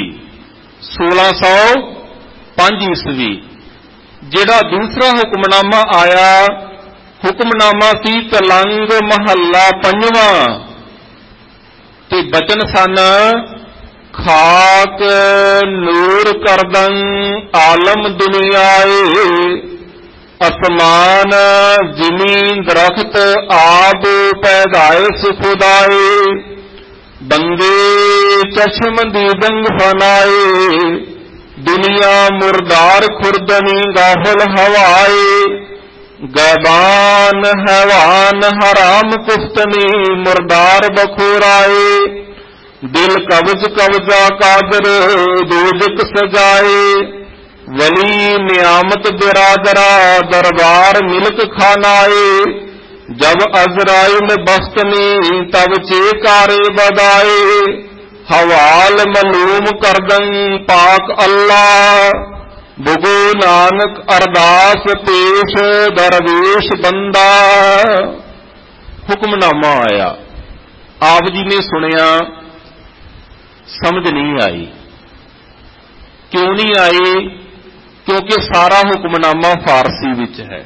1605 ਈਸਵੀ ਜਿਹੜਾ ਦੂਸਰਾ ਹੁਕਮਨਾਮਾ ਆਇਆ, ਹੁਕਮਨਾਮਾ ਸੀ ਤਲੰਗ ਮਹੱਲਾ ਪੰਜਵਾਂ, ਤੇ ਬਚਨ ਸਨ ਖਾਕ ਨੂਰ ਕਰਦੰ ਆਲਮ ਦੁਨੀਆਏ, ਅਸਮਾਨ ਜ਼ਮੀਨ ਦਰਖਤ ਆਬ ਪੈਦਾਏ ਸੁਖਦਾਏ, ਬੰਦੇ ਚਸ਼ਮ ਦੀਦੰਗ ਫਨਾਏ, ਦੁਨੀਆ ਮੁਰਦਾਰ ਖੁਰਦਨੀ ਗਾਫਲ ਹਵਾਏ, ਗੈਬਾਨ ਹੈਵਾਨ ਹਰਾਮ ਕੁਫਤਨੀ ਮੁਰਦਾਰ ਬਖੋਰਾਏ, ਦਿਲ ਕਬਜ਼ ਕਬਜ਼ਾ ਕਾਦਰ ਦੋਜਕ ਸਜਾਏ, ਵਲੀ ਨਿਆਮਤ ਬਿਰਾਦਰਾ ਦਰਬਾਰ ਮਿਲਕ ਖਾਨਾਏ, ਜਬ ਅਜ਼ਰਾइल ਬਖਤਨੀ ਤਬ ਚੇਕਾਰੇ ਬਦਾਏ, ਹਵਾਲ ਮਲੂਮ ਕਰਦੰ ਪਾਕ ਅੱਲਾ, ਬੁਗੋ ਨਾਨਕ ਅਰਦਾਸ ਪੇਸ਼ ਦਰਵੇਸ਼ ਬੰਦਾ। ਹੁਕਮਨਾਮਾ ਆਇਆ, ਆਪ ਜੀ ਨੇ ਸੁਣਿਆ, ਸਮਝ ਨਹੀਂ ਆਈ। ਕਿਉਂ ਨਹੀਂ ਆਈ? ਕਿਉਂਕਿ ਸਾਰਾ ਹੁਕਮਨਾਮਾ ਫਾਰਸੀ ਵਿੱਚ ਹੈ।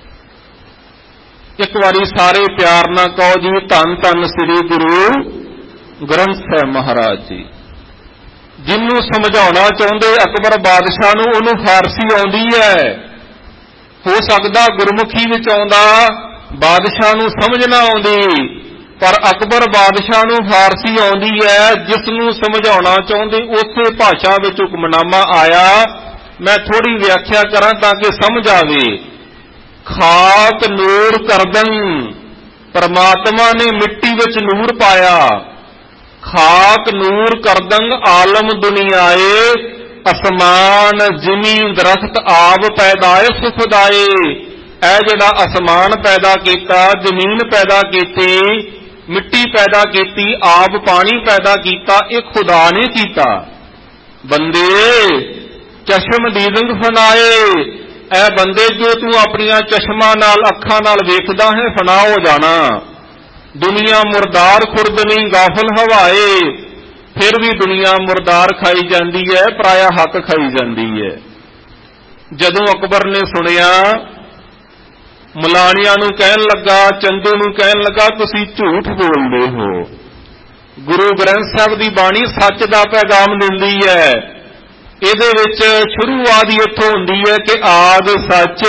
ਇੱਕ ਵਾਰੀ ਸਾਰੇ ਪਿਆਰ ਨਾਲ ਕਹੋ ਜੀ ਧੰਨ ਧੰਨ ਸ੍ਰੀ ਗੁਰੂ ਗ੍ਰੰਥ ਸਾਹਿਬ ਮਹਾਰਾਜ ਜੀ। ਜਿਹਨੂੰ ਸਮਝਾਉਣਾ ਚਾਹੁੰਦੇ ਅਕਬਰ ਬਾਦਸ਼ਾਹ ਨੂੰ, ਉਹਨੂੰ ਫਾਰਸੀ ਆਉਂਦੀ ਹੈ। ਹੋ ਸਕਦਾ ਗੁਰਮੁਖੀ ਵਿੱਚ ਆਉਂਦਾ, ਬਾਦਸ਼ਾਹ ਨੂੰ ਸਮਝ ਨਾ ਆਉਂਦੀ, ਪਰ ਅਕਬਰ ਬਾਦਸ਼ਾਹ ਨੂੰ ਫਾਰਸੀ ਆਉਂਦੀ ਹੈ। ਜਿਸ ਨੂੰ ਸਮਝਾਉਣਾ ਚਾਹੁੰਦੇ ਉਸੇ ਭਾਸ਼ਾ ਵਿੱਚ ਹੁਕਮਨਾਮਾ ਆਇਆ। ਮੈਂ ਥੋੜੀ ਵਿਆਖਿਆ ਕਰਾਂ ਤਾਂ ਕਿ ਸਮਝ ਆਵੇ। ਖਾਕ ਨੂਰ ਕਰਦੰ, ਪਰਮਾਤਮਾ ਨੇ ਮਿੱਟੀ ਵਿੱਚ ਨੂਰ ਪਾਇਆ। ਖਾਕ ਨੂਰ ਕਰਦੰ ਆਲਮ ਦੁਨੀਆਏ, ਅਸਮਾਨ ਜ਼ਮੀਨ ਦਰਖਤ ਆਪ ਪੈਦਾਏ ਸੁਖਦਾਏ। ਇਹ ਜਿਹੜਾ ਅਸਮਾਨ ਪੈਦਾ ਕੀਤਾ, ਜ਼ਮੀਨ ਪੈਦਾ ਕੀਤੀ, ਮਿੱਟੀ ਪੈਦਾ ਕੀਤੀ, ਆਪ ਪਾਣੀ ਪੈਦਾ ਕੀਤਾ, ਇਹ ਖੁਦਾ ਨੇ ਕੀਤਾ। ਬੰਦੇ ਚਸ਼ਮ ਦੀਦੰਗ ਫਨਾਏ, ਐ ਬੰਦੇ ਜੋ ਤੂੰ ਆਪਣੀਆਂ ਚਸ਼ਮਾਂ ਨਾਲ, ਅੱਖਾਂ ਨਾਲ ਵੇਖਦਾ ਹੈ, ਫਨਾ ਹੋ ਜਾਣਾ। ਦੁਨੀਆ ਮੁਰਦਾਰ ਖੁਰਦ ਨਹੀਂ ਗਾਫਲ ਹਵਾਏ, ਫਿਰ ਵੀ ਦੁਨੀਆ ਮੁਰਦਾਰ ਖਾਈ ਜਾਂਦੀ ਹੈ, ਪਰਾਇਆ ਹੱਕ ਖਾਈ ਜਾਂਦੀ ਹੈ। ਜਦੋਂ ਅਕਬਰ ਨੇ ਸੁਣਿਆ, ਮਲਾਣਿਆਂ ਨੂੰ ਕਹਿਣ ਲੱਗਾ, ਚੰਦੂ ਨੂੰ ਕਹਿਣ ਲੱਗਾ, ਤੁਸੀਂ ਝੂਠ ਬੋਲਦੇ ਹੋ। ਗੁਰੂ ਗ੍ਰੰਥ ਸਾਹਿਬ ਦੀ ਬਾਣੀ ਸੱਚ ਦਾ ਪੈਗਾਮ ਦਿੰਦੀ ਹੈ। ਇਹਦੇ ਵਿੱਚ ਸ਼ੁਰੂਆਤ ਹੀ ਇੱਥੋਂ ਹੁੰਦੀ ਹੈ ਕਿ ਆਦ ਸੱਚ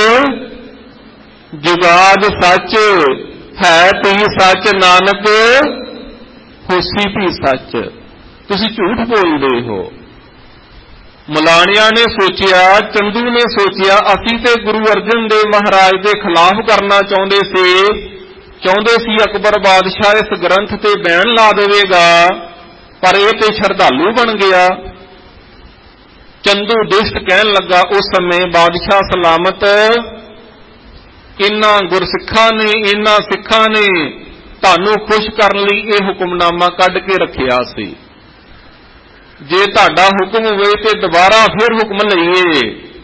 ਜੁਗਾਦ ਸੱਚ, ਹੈ ਭੀ ਸੱਚ ਨਾਨਕ ਹੋਸੀ ਭੀ ਸੱਚ। ਤੁਸੀਂ ਝੂਠ ਬੋਲਦੇ ਹੋ। ਮਲਾਣਿਆਂ ਨੇ ਸੋਚਿਆ, ਚੰਦੂ ਨੇ ਸੋਚਿਆ, ਅਸੀਂ ਤੇ ਗੁਰੂ ਅਰਜਨ ਦੇਵ ਮਹਾਰਾਜ ਦੇ ਖਿਲਾਫ ਕਰਨਾ ਚਾਹੁੰਦੇ ਸੀ ਅਕਬਰ ਬਾਦਸ਼ਾਹ ਇਸ ਗ੍ਰੰਥ ਤੇ ਬੈਨ ਲਾ ਦੇਵੇਗਾ, ਪਰ ਇਹ ਤੇ ਸ਼ਰਧਾਲੂ ਬਣ ਗਿਆ। ਚੰਦੂ ਦੁਸ਼ਟ ਕਹਿਣ ਲੱਗਾ, ਉਸ ਸਮੇਂ ਬਾਦਸ਼ਾਹ ਸਲਾਮਤ ਇਹਨਾਂ ਗੁਰਸਿੱਖਾਂ ਨੇ, ਇਹਨਾਂ ਸਿੱਖਾਂ ਨੇ ਤੁਹਾਨੂੰ ਖੁਸ਼ ਕਰਨ ਲਈ ਇਹ ਹੁਕਮਨਾਮਾ ਕੱਢ ਕੇ ਰੱਖਿਆ ਸੀ। ਜੇ ਤੁਹਾਡਾ ਹੁਕਮ ਹੋਵੇ ਤੇ ਦੁਬਾਰਾ ਫਿਰ ਹੁਕਮ ਲਈਏ।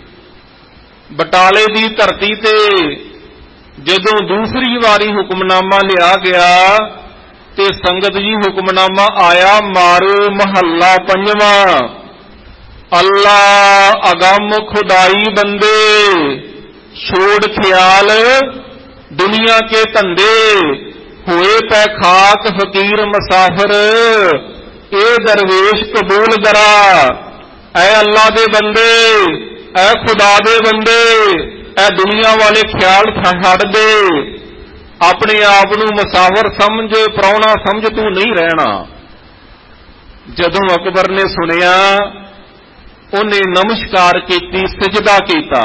ਬਟਾਲੇ ਦੀ ਧਰਤੀ ਤੇ ਜਦੋਂ ਦੂਸਰੀ ਵਾਰੀ ਹੁਕਮਨਾਮਾ ਲਿਆ ਗਿਆ ਤੇ ਸੰਗਤ ਜੀ ਹੁਕਮਨਾਮਾ ਆਇਆ, ਮਾਰੂ ਮਹੱਲਾ ਪੰਜਵਾਂ, ਅੱਲਾ ਅਗੰਮ ਖੁਦਾਈ ਬੰਦੇ, ਛੋੜ ਖਿਆਲ ਦੁਨੀਆ ਕੇ ਧੰਦੇ, ਹੋਏ ਪੈ ਖਾਕ ਫਕੀਰ ਮੁਸਾਫਰ, ਇਹ ਦਰਵੇਸ਼ ਕਬੂਲ ਕਰਾ। ਐ ਅੱਲਾ ਦੇ ਬੰਦੇ, ਐ ਖੁਦਾ ਦੇ ਬੰਦੇ, ਐ ਦੁਨੀਆ ਵਾਲੇ ਖਿਆਲ ਛੱਡ ਦੇ, ਆਪਣੇ ਆਪ ਨੂੰ ਮੁਸਾਫਰ ਸਮਝ, ਪ੍ਰਾਹੁਣਾ ਸਮਝ ਤੂੰ ਨਹੀਂ ਰਹਿਣਾ। ਜਦੋਂ ਅਕਬਰ ਨੇ ਸੁਣਿਆ, ਉਹਨੇ ਨਮਸਕਾਰ ਕੀਤੀ, ਸਜਦਾ ਕੀਤਾ।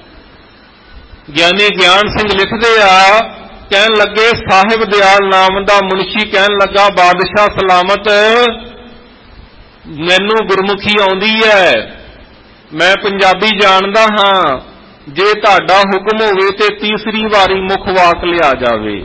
ਗਿਆਨੀ ਗਿਆਨ ਸਿੰਘ ਲਿਖਦੇ ਆ, ਕਹਿਣ ਲੱਗੇ, ਸਾਹਿਬ ਦਿਆਲ ਨਾਮ ਦਾ ਮੁਨਸ਼ੀ ਕਹਿਣ ਲੱਗਾ, ਬਾਦਸ਼ਾਹ ਸਲਾਮਤ ਮੈਨੂੰ ਗੁਰਮੁਖੀ ਆਉਂਦੀ ਹੈ, ਮੈਂ ਪੰਜਾਬੀ ਜਾਣਦਾ ਹਾਂ, ਜੇ ਤੁਹਾਡਾ ਹੁਕਮ ਹੋਵੇ ਤੇ ਤੀਸਰੀ ਵਾਰੀ ਮੁੱਖ ਵਾਕ ਲਿਆ ਜਾਵੇ।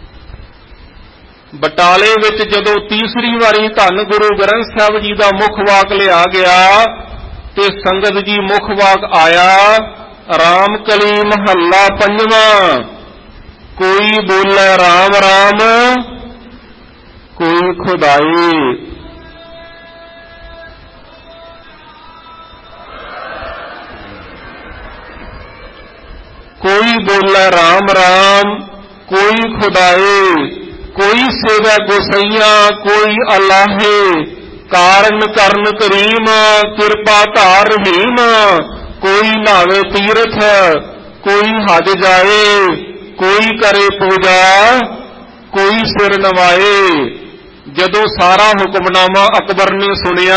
ਬਟਾਲੇ ਵਿੱਚ ਜਦੋਂ ਤੀਸਰੀ ਵਾਰੀ ਧੰਨ ਗੁਰੂ ਗ੍ਰੰਥ ਸਾਹਿਬ ਜੀ ਦਾ ਮੁੱਖ ਵਾਕ ਲਿਆ ਗਿਆ ਤੇ ਸੰਗਤ ਜੀ ਮੁੱਖ ਵਾਕ ਆਇਆ, ਰਾਮ ਕਲੀ ਮਹੱਲਾ ਪੰਜਵਾਂ, ਕੋਈ ਬੋਲੇ ਰਾਮ ਰਾਮ ਕੋਈ ਖੁਦਾਈ। कोई बोले राम राम कोई खुदाए, कोई सेवा गोसैया कोई अल्लाहे, कारण करन करीम कृपा धार रहीम, कोई नावे तीरथ कोई हज जाए, कोई करे पूजा कोई सिर नवाए। जदों सारा हुक्मनामा अकबर ने सुनिया,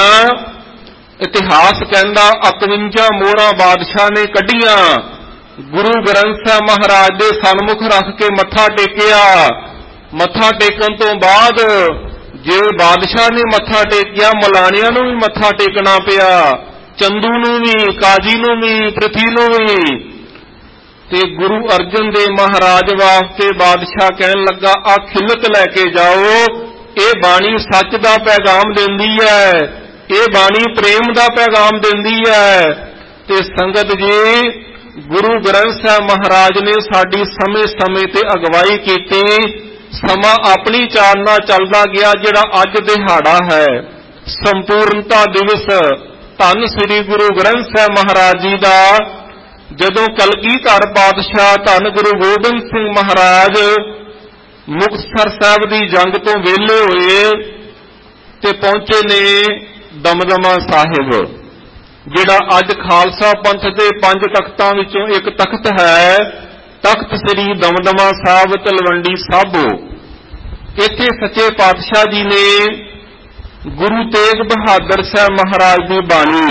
इतिहास कहंदा 51 मोहरां बादशाह ने कढ़ियां, गुरु ग्रंथ साहिब महाराज दे सन्मुख रख के मत्था टेकिया। मत्था टेकन तो बाद जे बादशाह ने मत्था टेकिया, मलाणियां नूं भी मत्था टेकना पिया, चंदू नूं भी, काजी नूं भी, पृथ्वी नूं भी। ते गुरु अर्जन देव महाराज वास्ते बादशाह कहन लगा, आ खिलत लैके जाओ, ये बाणी सच दा पैगाम देंदी है, ये बाणी प्रेम दा पैगाम देंदी है। ते संगत जी गुरु ग्रंथ साहिब महाराज ने साडी समय समय ते अगवाई की, समा अपनी चाल नाल चलदा गया। जिहड़ा अज दिहाड़ा है संपूर्णता दिवस धन श्री गुरु ग्रंथ साहिब महाराज जी का, जदों कलगीधर पातशाह धन गुरु गोबिंद सिंह महाराज मुक्तसर साहिब की जंग तो वेले होए ते पहुंचे ने दमदमा साहिब, जिहड़ा अज खालसा पंथ के 5 तख्तां विचों एक तख्त है, तख्त श्री दमदमा साहिब तलवंडी साबो। इत्थे सच्चे पातशाह जी ने गुरु तेग बहादुर साहब महाराज की बाणी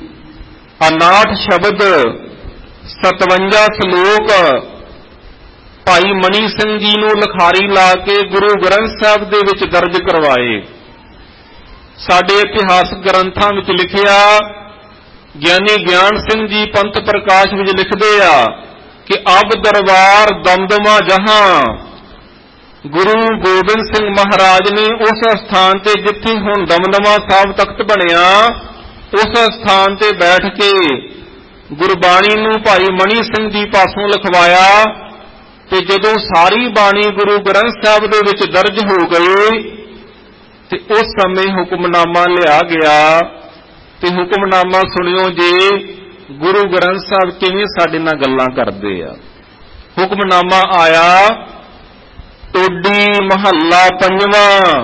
59 शब्द 57 सलोक भाई मनी सिंह जी नूं लिखारी ला के गुरु ग्रंथ साहिब दे विच दर्ज करवाए। साडे इतिहासक ग्रंथां विच लिखिया, ज्ञानी ज्ञान सिंह जी पंथ प्रकाश विच लिखदे आ कि अब दरबार दमदमा जहां ਗੁਰੂ ਗੋਬਿੰਦ ਸਿੰਘ ਮਹਾਰਾਜ ਨੇ ਉਸ ਸਥਾਨ ਤੇ ਜਿੱਥੇ ਹੁਣ ਦਮਦਮਾ ਸਾਹਿਬ ਤਖਤ ਬਣਿਆ, ਉਸ ਸਥਾਨ ਤੇ ਬੈਠ ਕੇ ਗੁਰਬਾਣੀ ਨੂੰ ਭਾਈ ਮਣੀ ਸਿੰਘ ਜੀ ਪਾਸੋਂ ਲਿਖਵਾਇਆ। ਤੇ ਜਦੋਂ ਸਾਰੀ ਬਾਣੀ ਗੁਰੂ ਗ੍ਰੰਥ ਸਾਹਿਬ ਦੇ ਵਿੱਚ ਦਰਜ ਹੋ ਗਈ ਤੇ ਉਸ ਸਮੇਂ ਹੁਕਮਨਾਮਾ ਲਿਆ ਗਿਆ। ਤੇ ਹੁਕਮਨਾਮਾ ਸੁਣਿਓ ਜੀ, ਗੁਰੂ ਗ੍ਰੰਥ ਸਾਹਿਬ ਕਿਵੇਂ ਸਾਡੇ ਨਾਲ ਗੱਲਾਂ ਕਰਦੇ ਆ। ਹੁਕਮਨਾਮਾ ਆਇਆ, ਟੋਡੀ ਮਹੱਲਾ ਪੰਜਵਾਂ,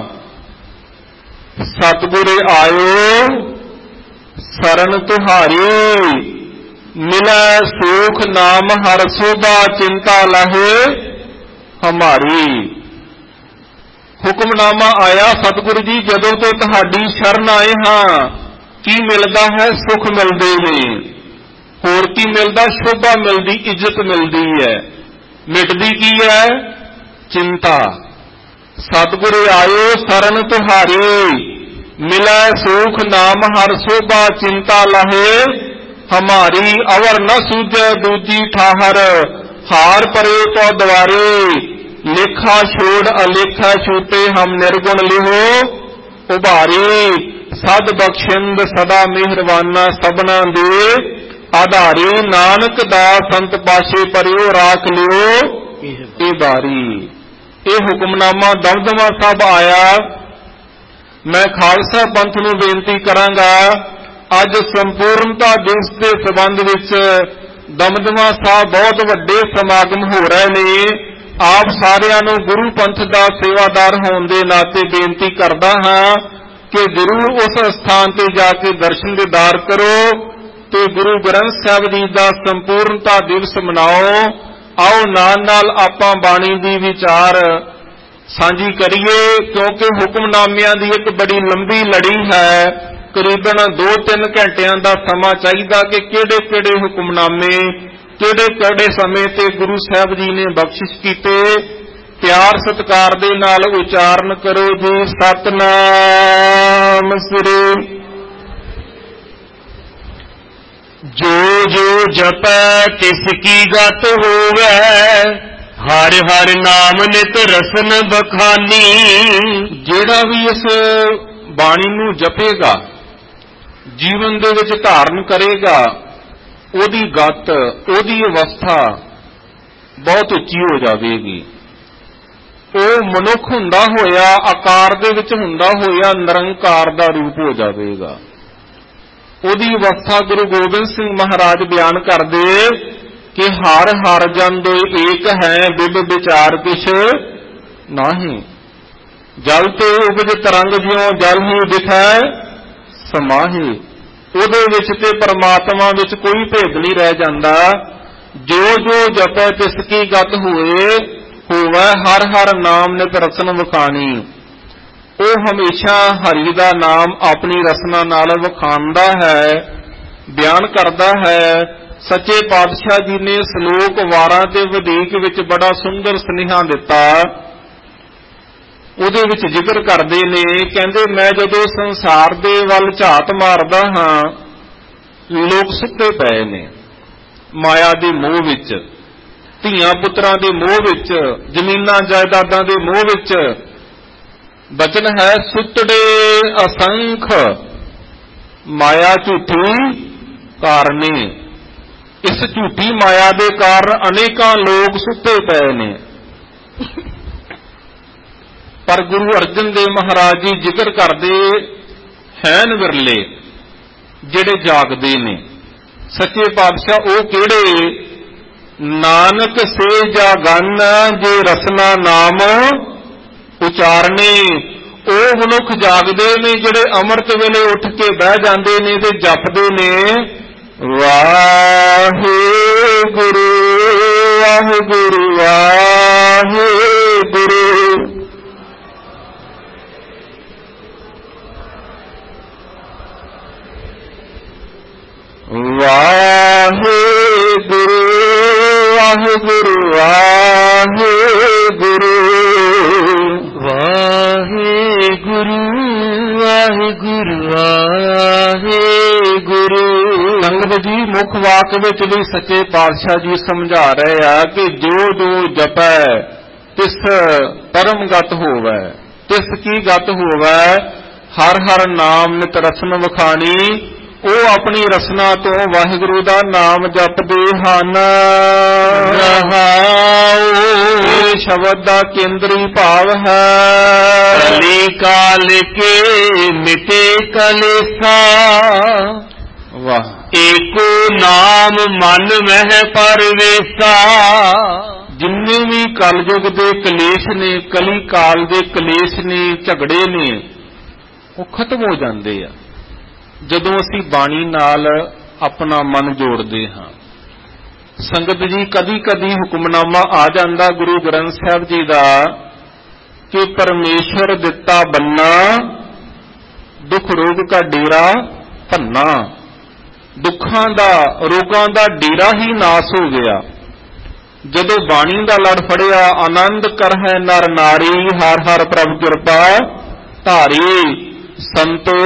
ਸਤਿਗੁਰੇ ਆਇਓ ਸਰਨ ਤੁਹਾਰੀ, ਮਿਲੈ ਸੂਖ ਨਾਮ ਹਰ ਸੋਭਾ, ਚਿੰਤਾ ਲਹੇ ਹਮਾਰੀ। ਹੁਕਮਨਾਮਾ ਆਇਆ, ਸਤਿਗੁਰੂ ਜੀ ਜਦੋਂ ਤੋਂ ਤੁਹਾਡੀ ਸ਼ਰਨ ਆਏ ਹਾਂ, ਕੀ ਮਿਲਦਾ ਹੈ? ਸੁਖ ਮਿਲਦੇ ਨੇ। ਹੋਰ ਕੀ ਮਿਲਦਾ? ਸ਼ੋਭਾ ਮਿਲਦੀ, ਇੱਜ਼ਤ ਮਿਲਦੀ ਹੈ। ਮਿਟਦੀ ਕੀ ਹੈ? ਚਿੰਤਾ। ਸਤਿਗੁਰੂ ਆਇਓ ਸਰਨ ਤੁਹਾਰੀ, ਮਿਲੈ ਸੂਖ ਨਾਮ ਹਰ ਸੋਭਾ, ਚਿੰਤਾ ਲਹੇ ਹਮਾਰੀ। ਅਵਰ ਨ ਸੂਝੈ ਦੂਜੀ ਠਾਹਰ, ਹਾਰ ਪਰੇ ਤੋ ਦੁਆਰੇ, ਲੇਖਾ ਛੋੜ ਅਲੇਖਾ ਛੂਟੇ, ਹਮ ਨਿਰਗੁਣ ਲਿਹੋ ਉਭਾਰੇ। ਸਦ ਬਖਸ਼ਿੰਦ ਸਦਾ ਮਿਹਰਬਾਨਾ, ਸਭਨਾ ਦੇ ਆਧਾਰੀ, ਨਾਨਕ ਦਾਸ ਸੰਤ ਪਾਸ਼ੇ ਪਰਿਓ, ਰਾਖ ਲਿਓ ਇਹ ਬਾਰੀ। ਇਹ ਹੁਕਮਨਾਮਾ ਦਮਦਮਾ ਸਾਹਿਬ ਆਇਆ। ਮੈਂ ਖਾਲਸਾ ਪੰਥ ਨੂੰ ਬੇਨਤੀ ਕਰਾਂਗਾ, ਅੱਜ ਸੰਪੂਰਨਤਾ ਦਿਵਸ ਦੇ ਸੰਬੰਧ ਵਿੱਚ ਦਮਦਮਾ ਸਾਹਿਬ ਬਹੁਤ ਵੱਡੇ ਸਮਾਗਮ ਹੋ ਰਹੇ ਨੇ। ਆਪ ਸਾਰਿਆਂ ਨੂੰ ਗੁਰੂ ਪੰਥ ਦਾ ਸੇਵਾਦਾਰ ਹੋਣ ਦੇ ਨਾਤੇ ਬੇਨਤੀ ਕਰਦਾ ਹਾਂ ਕਿ ਜ਼ਰੂਰ ਉਸ ਸਥਾਨ ਤੇ ਜਾ ਕੇ ਦਰਸ਼ਨ ਦੀਦਾਰ ਕਰੋ ਤੇ ਗੁਰੂ ਗ੍ਰੰਥ ਸਾਹਿਬ ਜੀ ਦਾ ਸੰਪੂਰਨਤਾ ਦਿਵਸ ਮਨਾਓ। ਆਓ ਨਾਲ ਨਾਲ ਆਪਾਂ ਬਾਣੀ ਦੀ ਵਿਚਾਰ ਸਾਂਝੀ ਕਰੀਏ, ਕਿਉਂਕਿ ਹੁਕਮਨਾਮਿਆਂ ਦੀ ਇੱਕ ਬੜੀ ਲੰਬੀ ਲੜੀ ਹੈ। ਕਰੀਬਨ 2-3 ਘੰਟਿਆਂ ਦਾ ਸਮਾਂ ਚਾਹੀਦਾ ਕਿ ਕਿਹੜੇ ਕਿਹੜੇ ਹੁਕਮਨਾਮੇ ਕਿਹੜੇ ਕਿਹੜੇ ਸਮੇਂ ਤੇ ਗੁਰੂ ਸਾਹਿਬ ਜੀ ਨੇ ਬਖਸ਼ਿਸ਼ ਕੀਤੇ। ਪਿਆਰ ਸਤਿਕਾਰ ਦੇ ਨਾਲ ਉਚਾਰਨ ਕਰੋ ਜੀ, ਸਤਿਨਾਮ ਸ੍ਰੀ। ਜੋ ਜੋ ਜਪੈ ਤਿਸ ਕੀ ਗਤ ਹੋਵੈ, ਹਰ ਹਰ ਨਾਮ ਨਿਤ ਰਸਨ ਬਖਾਨੀ। ਜਿਹੜਾ ਵੀ ਇਸ ਬਾਣੀ ਨੂੰ ਜਪੇਗਾ, ਜੀਵਨ ਦੇ ਵਿੱਚ ਧਾਰਨ ਕਰੇਗਾ, ਉਹਦੀ ਗਤ, ਉਹਦੀ ਅਵਸਥਾ ਬਹੁਤ ਉੱਚੀ ਹੋ ਜਾਵੇਗੀ। ਉਹ ਮਨੁੱਖ ਹੁੰਦਾ ਹੋਇਆ, ਆਕਾਰ ਦੇ ਵਿੱਚ ਹੁੰਦਾ ਹੋਇਆ ਨਿਰੰਕਾਰ ਦਾ ਰੂਪ ਹੋ ਜਾਵੇਗਾ। ਉਹਦੀ ਅਵਸਥਾ ਗੁਰੂ ਗੋਬਿੰਦ ਸਿੰਘ ਮਹਾਰਾਜ ਬਿਆਨ ਕਰਦੇ ਕਿ ਹਰ ਹਰ ਜਨ ਦੋਇ ਏਕ ਹੈ, ਬਿਬ ਵਿਚਾਰ ਕਿਛ ਨਾਹੀਂ। ਜਲ ਤੇ ਉਪਜ ਤਰੰਗ ਜਿਉ ਜਲ ਹੀ ਦਿਖੈ ਸਮਾਹੀ। ਉਹਦੇ ਵਿੱਚ ਤੇ ਪਰਮਾਤਮਾ ਵਿੱਚ ਕੋਈ ਭੇਦ ਨਹੀਂ ਰਹਿ ਜਾਂਦਾ। ਜੋ ਜੋ ਜਪੈ ਤਿਸ ਕੀ ਗਤ ਹੋਏ, ਹੋਵੈ ਹਰ ਹਰ ਨਾਮ ਨਿਤ ਰਸਨ ਵਖਾਣੀ। ਉਹ ਹਮੇਸ਼ਾ ਹਰੀ ਦਾ ਨਾਮ ਆਪਣੀ ਰਸਨਾ ਨਾਲ ਵਖਾਣਦਾ ਹੈ, ਬਿਆਨ ਕਰਦਾ ਹੈ। ਸੱਚੇ ਪਾਤਸ਼ਾਹ ਜੀ ਨੇ ਸ਼ਲੋਕ 12 ਦੇ ਵਧੀਕ ਵਿੱਚ ਬੜਾ ਸੁੰਦਰ ਸੁਨੇਹਾ ਦਿੱਤਾ। ਉਹਦੇ ਵਿੱਚ ਜ਼ਿਕਰ ਕਰਦੇ ਨੇ, ਕਹਿੰਦੇ ਮੈਂ ਜਦੋਂ ਸੰਸਾਰ ਦੇ ਵੱਲ ਝਾਤ ਮਾਰਦਾ ਹਾਂ, ਲੋਕ ਸੁੱਤੇ ਪਏ ਨੇ ਮਾਇਆ ਦੇ ਮੋਹ ਵਿੱਚ, ਧੀਆਂ ਪੁੱਤਰਾਂ ਦੇ ਮੋਹ ਵਿੱਚ, ਜ਼ਮੀਨਾਂ ਜਾਇਦਾਦਾਂ ਦੇ ਮੋਹ ਵਿੱਚ। ਬਚਨ ਹੈ ਸੁੱਤੜੇ ਅਸੰਖ, ਮਾਇਆ ਝੂਠੀ ਕਾਰਨੇ। ਇਸ ਝੂਠੀ ਮਾਇਆ ਦੇ ਕਾਰਨ ਅਨੇਕਾਂ ਲੋਕ ਸੁੱਤੇ ਪਏ ਨੇ। ਪਰ ਗੁਰੂ ਅਰਜਨ ਦੇਵ ਮਹਾਰਾਜ ਜੀ ਜ਼ਿਕਰ ਕਰਦੇ ਹੈਨ ਵਿਰਲੇ ਜਿਹੜੇ ਜਾਗਦੇ ਨੇ। ਸੱਚੇ ਪਾਤਸ਼ਾਹ ਉਹ ਕਿਹੜੇ? ਨਾਨਕ ਸੇ ਜਾਗਨ ਜੇ ਰਸਨਾ ਨਾਮ ਉਚਾਰਨੇ। ਉਹ ਮਨੁੱਖ ਜਾਗਦੇ ਨੇ ਜਿਹੜੇ ਅੰਮ੍ਰਿਤ ਵੇਲੇ ਉੱਠ ਕੇ ਬਹਿ ਜਾਂਦੇ ਨੇ ਤੇ ਜਪਦੇ ਨੇ ਵਾਹਿਗੁਰੂ ਵਾਹਿਗੁਰੂ ਵਾਹਿਗੁਰੂ। ਵਾਹਿਗੁਰੂ ਵਾਹਿਗੁਰੂ ਵਾਹਿਗੁਰੂ ਵਾਹਿਗੁਰੂ ਵਾਹਿਗੁਰੂ ਵਾਹਿਗੁਰੂ। ਸੰਗਤ ਜੀ ਮੁੱਖ ਵਾਕ ਵਿੱਚ ਵੀ ਸੱਚੇ ਪਾਤਸ਼ਾਹ ਜੀ ਸਮਝਾ ਰਹੇ ਆ ਕਿ ਜੋ ਜੋ ਜਪੈ ਤਿਸ ਪਰਮ ਗਤ ਹੋਵੈ। ਤਿਸ ਕੀ ਗਤ ਹੋਵੈ? ਹਰ ਹਰ ਨਾਮ ਨਿਤ ਰਸਨ ਵਖਾਣੀ। ਉਹ ਆਪਣੀ ਰਸਨਾ ਤੋਂ ਵਾਹਿਗੁਰੂ ਦਾ ਨਾਮ ਜਪਦੇ ਹਨ। ਰਹਾਉ ਇਹ ਸ਼ਬਦ ਦਾ ਕੇਂਦਰੀ ਭਾਵ ਹੈ। ਕਲੀ ਕਾਲ ਕੇ ਮਿਟੇ ਕਲੇਸਾ। ਵਾਹ। ਏਕੋ ਨਾਮ ਮਨ ਮਹਿ ਪਰਵੇਸਾ। ਜਿੰਨੇ ਵੀ ਕਲਯੁਗ ਦੇ ਕਲੇਸ਼ ਨੇ, ਕਲੀ ਕਾਲ ਦੇ ਕਲੇਸ਼ ਨੇ, ਝਗੜੇ ਨੇ, ਉਹ ਖਤਮ ਹੋ ਜਾਂਦੇ ਆ ਜਦੋਂ ਅਸੀਂ ਬਾਣੀ ਨਾਲ ਆਪਣਾ ਮਨ ਜੋੜਦੇ ਹਾਂ। ਸੰਗਤ ਜੀ, ਕਦੀ ਕਦੀ ਹੁਕਮਨਾਮਾ ਆ ਜਾਂਦਾ ਗੁਰੂ ਗ੍ਰੰਥ ਸਾਹਿਬ ਜੀ ਦਾ ਕਿ ਪਰਮੇਸ਼ਰ ਦਿੱਤਾ ਬੰਨਾ, ਦੁੱਖ ਰੋਗ ਕਾ ਡੇਰਾ ਭੰਨਾ। ਦੁੱਖਾਂ ਦਾ, ਰੋਗਾਂ ਦਾ ਡੇਰਾ ਹੀ ਨਾਸ ਹੋ ਗਿਆ। ਜਦੋਂ ਬਾਣੀ ਦਾ ਲੜ ਫੜਿਆ, ਆਨੰਦ ਕਰਹਿ ਨਰ ਨਾਰੀ, ਹਰ ਹਰ ਪ੍ਰਭ ਕਿਰਪਾ ਧਾਰੀ। ਸੰਤੋ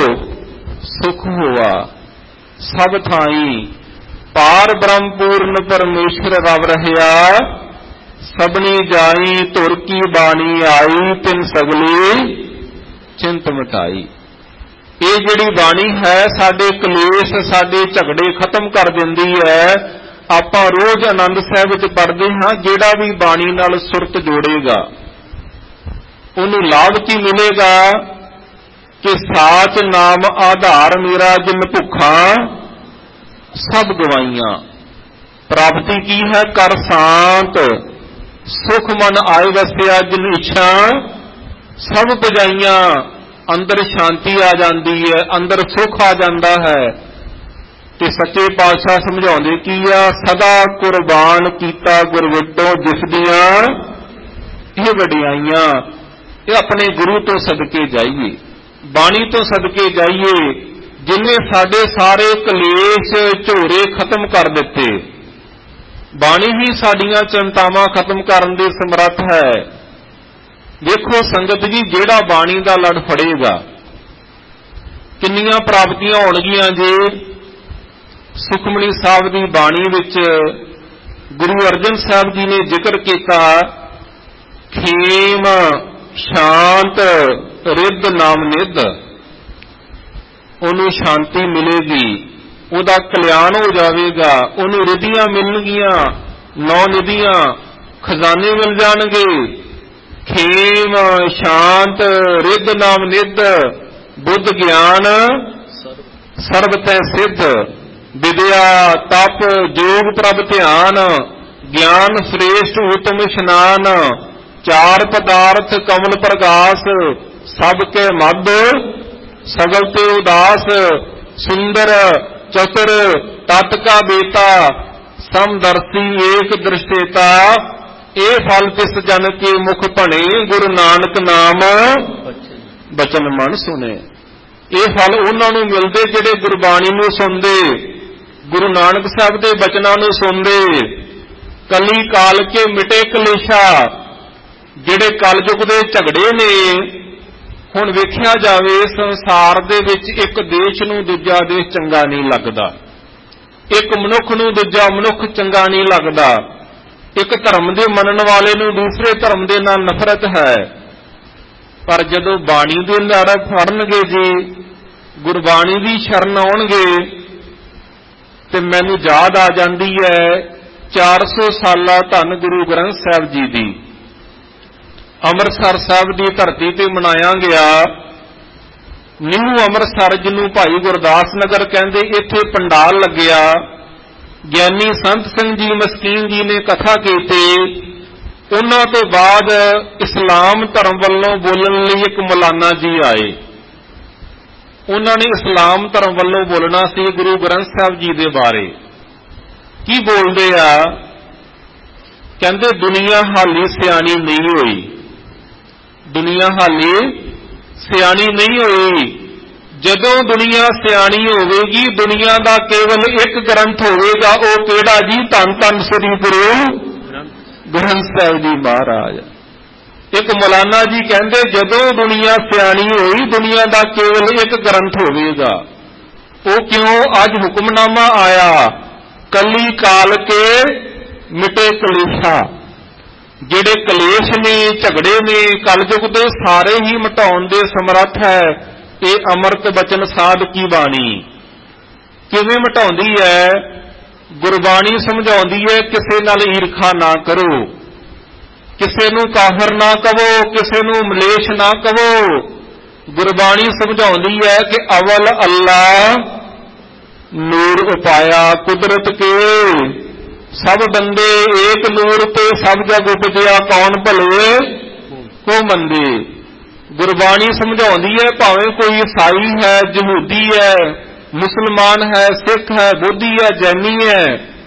ਸੁਖ ਹੋਆ ਸਭ ਥਾਈ, ਪਾਰ ਬ੍ਰਹਮ ਪੂਰਨ ਪਰਮੇਸ਼ਰ ਰਵ ਰਹਿਆ। ਸਭਨੀ ਜਾਈ ਧੁਰ ਕੀ ਬਾਣੀ ਆਈ, ਤਿਨ ਸਗਲੀ ਚਿੰਤ ਮਿਟਾਈ। ਇਹ ਜਿਹੜੀ ਬਾਣੀ ਹੈ ਸਾਡੇ ਕਲੇਸ਼, ਸਾਡੇ ਝਗੜੇ ਖਤਮ ਕਰ ਦਿੰਦੀ ਹੈ। ਆਪਾਂ ਰੋਜ਼ ਆਨੰਦ ਸਾਹਿਬ ਵਿੱਚ ਪੜ੍ਹਦੇ ਹਾਂ, ਜਿਹੜਾ ਵੀ ਬਾਣੀ ਨਾਲ ਸੁਰਤ ਜੋੜੇਗਾ ਉਹਨੂੰ ਲਾਭ ਕੀ ਮਿਲੇਗਾ ਕਿ ਸਾਚ ਨਾਮ ਆਧਾਰ ਮੇਰਾ, ਜਿਨ ਭੁੱਖਾਂ ਸਭ ਗਵਾਈਆਂ। ਪ੍ਰਾਪਤੀ ਕੀ ਹੈ? ਕਰ ਸ਼ਾਂਤ, ਸੁਖ ਮਨ ਆਏ ਵਸਿਆ, ਜਿਨ ਇੱਛਾ ਸਭ ਪੁਜਾਈਆਂ। ਅੰਦਰ ਸ਼ਾਂਤੀ ਆ ਜਾਂਦੀ ਹੈ, ਅੰਦਰ ਸੁਖ ਆ ਜਾਂਦਾ ਹੈ। ਤੇ ਸੱਚੇ ਪਾਤਸ਼ਾਹ ਸਮਝਾਉਂਦੇ ਕੀ ਆ? ਸਦਾ ਕੁਰਬਾਨ ਕੀਤਾ ਗੁਰ ਵਿਟੋ, ਜਿਸ ਦੀਆਂ ਇਹ ਵਡਿਆਈਆਂ। ਇਹ ਆਪਣੇ ਗੁਰੂ ਤੋਂ ਸਦਕੇ ਜਾਈਏ, ਬਾਣੀ ਤੋਂ ਸਦਕੇ ਜਾਈਏ, ਜਿਨ੍ਹਾਂ ਸਾਡੇ ਸਾਰੇ ਕਲੇਸ਼ ਝੋਰੇ ਖਤਮ ਕਰ ਦਿੱਤੇ। ਬਾਣੀ ਹੀ ਸਾਡੀਆਂ ਚਿੰਤਾਵਾਂ ਖਤਮ ਕਰਨ ਦੇ ਸਮਰੱਥ ਹੈ। ਵੇਖੋ ਸੰਗਤ ਜੀ, ਜਿਹੜਾ ਬਾਣੀ ਦਾ ਲੜ ਫੜੇਗਾ ਕਿੰਨੀਆਂ ਪ੍ਰਾਪਤੀਆਂ ਹੋਣਗੀਆਂ। ਜੇ ਸੁਖਮਨੀ ਸਾਹਿਬ ਦੀ ਬਾਣੀ ਵਿੱਚ ਗੁਰੂ ਅਰਜਨ ਸਾਹਿਬ ਜੀ ਨੇ ਜ਼ਿਕਰ ਕੀਤਾ, ਖੇਮ ਸ਼ਾਂਤ ਰਿੱਧ ਨਾਮ ਨਿੱਧ, ਉਹਨੂੰ ਸ਼ਾਂਤੀ ਮਿਲੇਗੀ, ਉਹਦਾ ਕਲਿਆਣ ਹੋ ਜਾਵੇਗਾ, ਉਹਨੂੰ ਰਿੱਧੀਆਂ ਮਿਲਣਗੀਆਂ, 9 ਨਿਧੀਆਂ, ਖਜ਼ਾਨੇ ਮਿਲ ਜਾਣਗੇ। ਖੇਮ ਸ਼ਾਂਤ ਰਿੱਧ ਨਾਮ ਨਿੱਧ, ਬੁੱਧ ਗਿਆਨ ਸਰਬ ਤੈ ਸਿੱਧ। ਵਿਦਿਆ ਤਪ ਜੋਗ ਪ੍ਰਭ ਧਿਆਨ, ਗਿਆਨ ਸ੍ਰੇਸ਼ਟ ਉਤਮ ਇਸ਼ਨਾਨ। ਚਾਰ ਪਦਾਰਥ ਕਮਲ ਪ੍ਰਗਾਸ, ਸਭ ਕੇ ਮੱਧ ਸਗਲ ਤੇ ਉਦਾਸ। ਸੁੰਦਰ ਚਤੁਰ ਤਤ ਕਾ ਬੇਤਾ, ਸਮਦਰਸੀ ਏਕ ਦ੍ਰਿਸ਼ਟੇਤਾ। ਇਹ ਫਲ ਤਿਸ ਜਨ ਕੇ ਮੁਖ ਭਣੇ, ਗੁਰੂ ਨਾਨਕ ਨਾਮ ਬਚਨ ਮਨ ਸੁਣੇ। ਇਹ ਫਲ ਉਹਨਾਂ ਨੂੰ ਮਿਲਦੇ ਜਿਹੜੇ ਗੁਰਬਾਣੀ ਨੂੰ ਸੁਣਦੇ, ਗੁਰੂ ਨਾਨਕ ਸਾਹਿਬ ਦੇ ਬਚਨਾਂ ਨੂੰ ਸੁਣਦੇ। ਕਲੀ ਕਾਲ ਕੇ ਮਿਟੇ ਕਲੇਸ਼ਾ, ਜਿਹੜੇ ਕਲਯੁਗ ਦੇ ਝਗੜੇ ਨੇ। ਹੁਣ ਵੇਖਿਆ ਜਾਵੇ, ਸੰਸਾਰ ਦੇ ਵਿੱਚ ਇੱਕ ਦੇਸ਼ ਨੂੰ ਦੂਜਾ ਦੇਸ਼ ਚੰਗਾ ਨਹੀਂ ਲੱਗਦਾ, ਇੱਕ ਮਨੁੱਖ ਨੂੰ ਦੂਜਾ ਮਨੁੱਖ ਚੰਗਾ ਨਹੀਂ ਲੱਗਦਾ, ਇੱਕ ਧਰਮ ਦੇ ਮੰਨਣ ਵਾਲੇ ਨੂੰ ਦੂਸਰੇ ਧਰਮ ਦੇ ਨਾਲ ਨਫ਼ਰਤ ਹੈ। ਪਰ ਜਦੋਂ ਬਾਣੀ ਦੇ ਲੜ ਫੜਨਗੇ ਜੀ, ਗੁਰਬਾਣੀ ਦੀ ਸ਼ਰਨ ਆਉਣਗੇ, ਤੇ ਮੈਨੂੰ ਯਾਦ ਆ ਜਾਂਦੀ ਹੈ 400 ਸਾਲਾ ਧੰਨ ਗੁਰੂ ਗ੍ਰੰਥ ਸਾਹਿਬ ਜੀ ਦੀ ਅੰਮ੍ਰਿਤਸਰ ਸਾਹਿਬ ਦੀ ਧਰਤੀ ਤੇ ਮਨਾਇਆ ਗਿਆ ਨਿਊ ਅੰਮ੍ਰਿਤਸਰ, ਜਿਹਨੂੰ ਭਾਈ ਗੁਰਦਾਸ ਨਗਰ ਕਹਿੰਦੇ। ਇੱਥੇ ਪੰਡਾਲ ਲੱਗਿਆ, ਗਿਆਨੀ ਸੰਤ ਸਿੰਘ ਜੀ ਮਸਕੀਨ ਜੀ ਨੇ ਕਥਾ ਕੀਤੀ। ਉਹਨਾਂ ਤੋਂ ਬਾਅਦ ਇਸਲਾਮ ਧਰਮ ਵੱਲੋਂ ਬੋਲਣ ਲਈ ਇੱਕ ਮੌਲਾਨਾ ਜੀ ਆਏ। ਉਹਨਾਂ ਨੇ ਇਸਲਾਮ ਧਰਮ ਵੱਲੋਂ ਬੋਲਣਾ ਸੀ ਗੁਰੂ ਗ੍ਰੰਥ ਸਾਹਿਬ ਜੀ ਦੇ ਬਾਰੇ। ਕੀ ਬੋਲਦੇ ਆ? ਕਹਿੰਦੇ ਦੁਨੀਆ ਹਾਲੀ ਸਿਆਣੀ ਨਹੀਂ ਹੋਈ, ਦੁਨੀਆ ਹਾਲੀ ਸਿਆਣੀ ਨਹੀਂ ਹੋਈ। ਜਦੋਂ ਦੁਨੀਆ ਸਿਆਣੀ ਹੋਵੇਗੀ, ਦੁਨੀਆ ਦਾ ਕੇਵਲ ਇੱਕ ਗ੍ਰੰਥ ਹੋਵੇਗਾ। ਉਹ ਕਿਹੜਾ ਜੀ? ਧੰਨ ਧੰਨ ਸ੍ਰੀ ਗੁਰੂ ਗ੍ਰੰਥ ਸਾਹਿਬ ਜੀ ਮਹਾਰਾਜ। ਇੱਕ ਮੌਲਾਨਾ ਜੀ ਕਹਿੰਦੇ ਜਦੋਂ ਦੁਨੀਆ ਸਿਆਣੀ ਹੋਈ, ਦੁਨੀਆ ਦਾ ਕੇਵਲ ਇੱਕ ਗ੍ਰੰਥ ਹੋਵੇਗਾ। ਉਹ ਕਿਉਂ? ਅੱਜ ਹੁਕਮਨਾਮਾ ਆਇਆ, ਕਲੀ ਕਾਲ ਕੇ ਮਿਟੇ ਕਲੇਸ਼ਾ। ਜਿਹੜੇ ਕਲੇਸ਼ ਨੇ, ਝਗੜੇ ਨੇ, ਕਲਯੁਗ ਦੇ ਸਾਰੇ ਹੀ ਮਿਟਾਉਣ ਦੇ ਸਮਰੱਥ ਹੈ ਇਹ ਅੰਮ੍ਰਿਤ ਬਚਨ ਸਾਧ ਕੀ ਬਾਣੀ। ਕਿਵੇਂ ਮਿਟਾਉਂਦੀ ਹੈ? ਗੁਰਬਾਣੀ ਸਮਝਾਉਂਦੀ ਹੈ ਕਿਸੇ ਨਾਲ ਈਰਖਾ ਨਾ ਕਰੋ, ਕਿਸੇ ਨੂੰ ਕਾਫਰ ਨਾ ਕਹੋ, ਕਿਸੇ ਨੂੰ ਮਲੇਛ ਨਾ ਕਹੋ। ਗੁਰਬਾਣੀ ਸਮਝਾਉਂਦੀ ਹੈ ਕਿ ਅਵਲ ਅੱਲਾ ਨੂਰ ਉਪਾਇਆ ਕੁਦਰਤ ਕੇ, ਸਭ ਬੰਦੇ ਏਕ ਨੂਰ ਤੇ ਸਭ ਜਗ ਉਪਜਿਆ ਕੌਣ ਭਲੇ ਕੋ ਮੰਦੇ। ਗੁਰਬਾਣੀ ਸਮਝਾਉਂਦੀ ਹੈ ਭਾਵੇਂ ਕੋਈ ਈਸਾਈ ਹੈ, ਯਹੂਦੀ ਹੈ, ਮੁਸਲਮਾਨ ਹੈ, ਸਿੱਖ ਹੈ, ਬੋਧੀ ਹੈ, ਜੈਨੀ ਹੈ,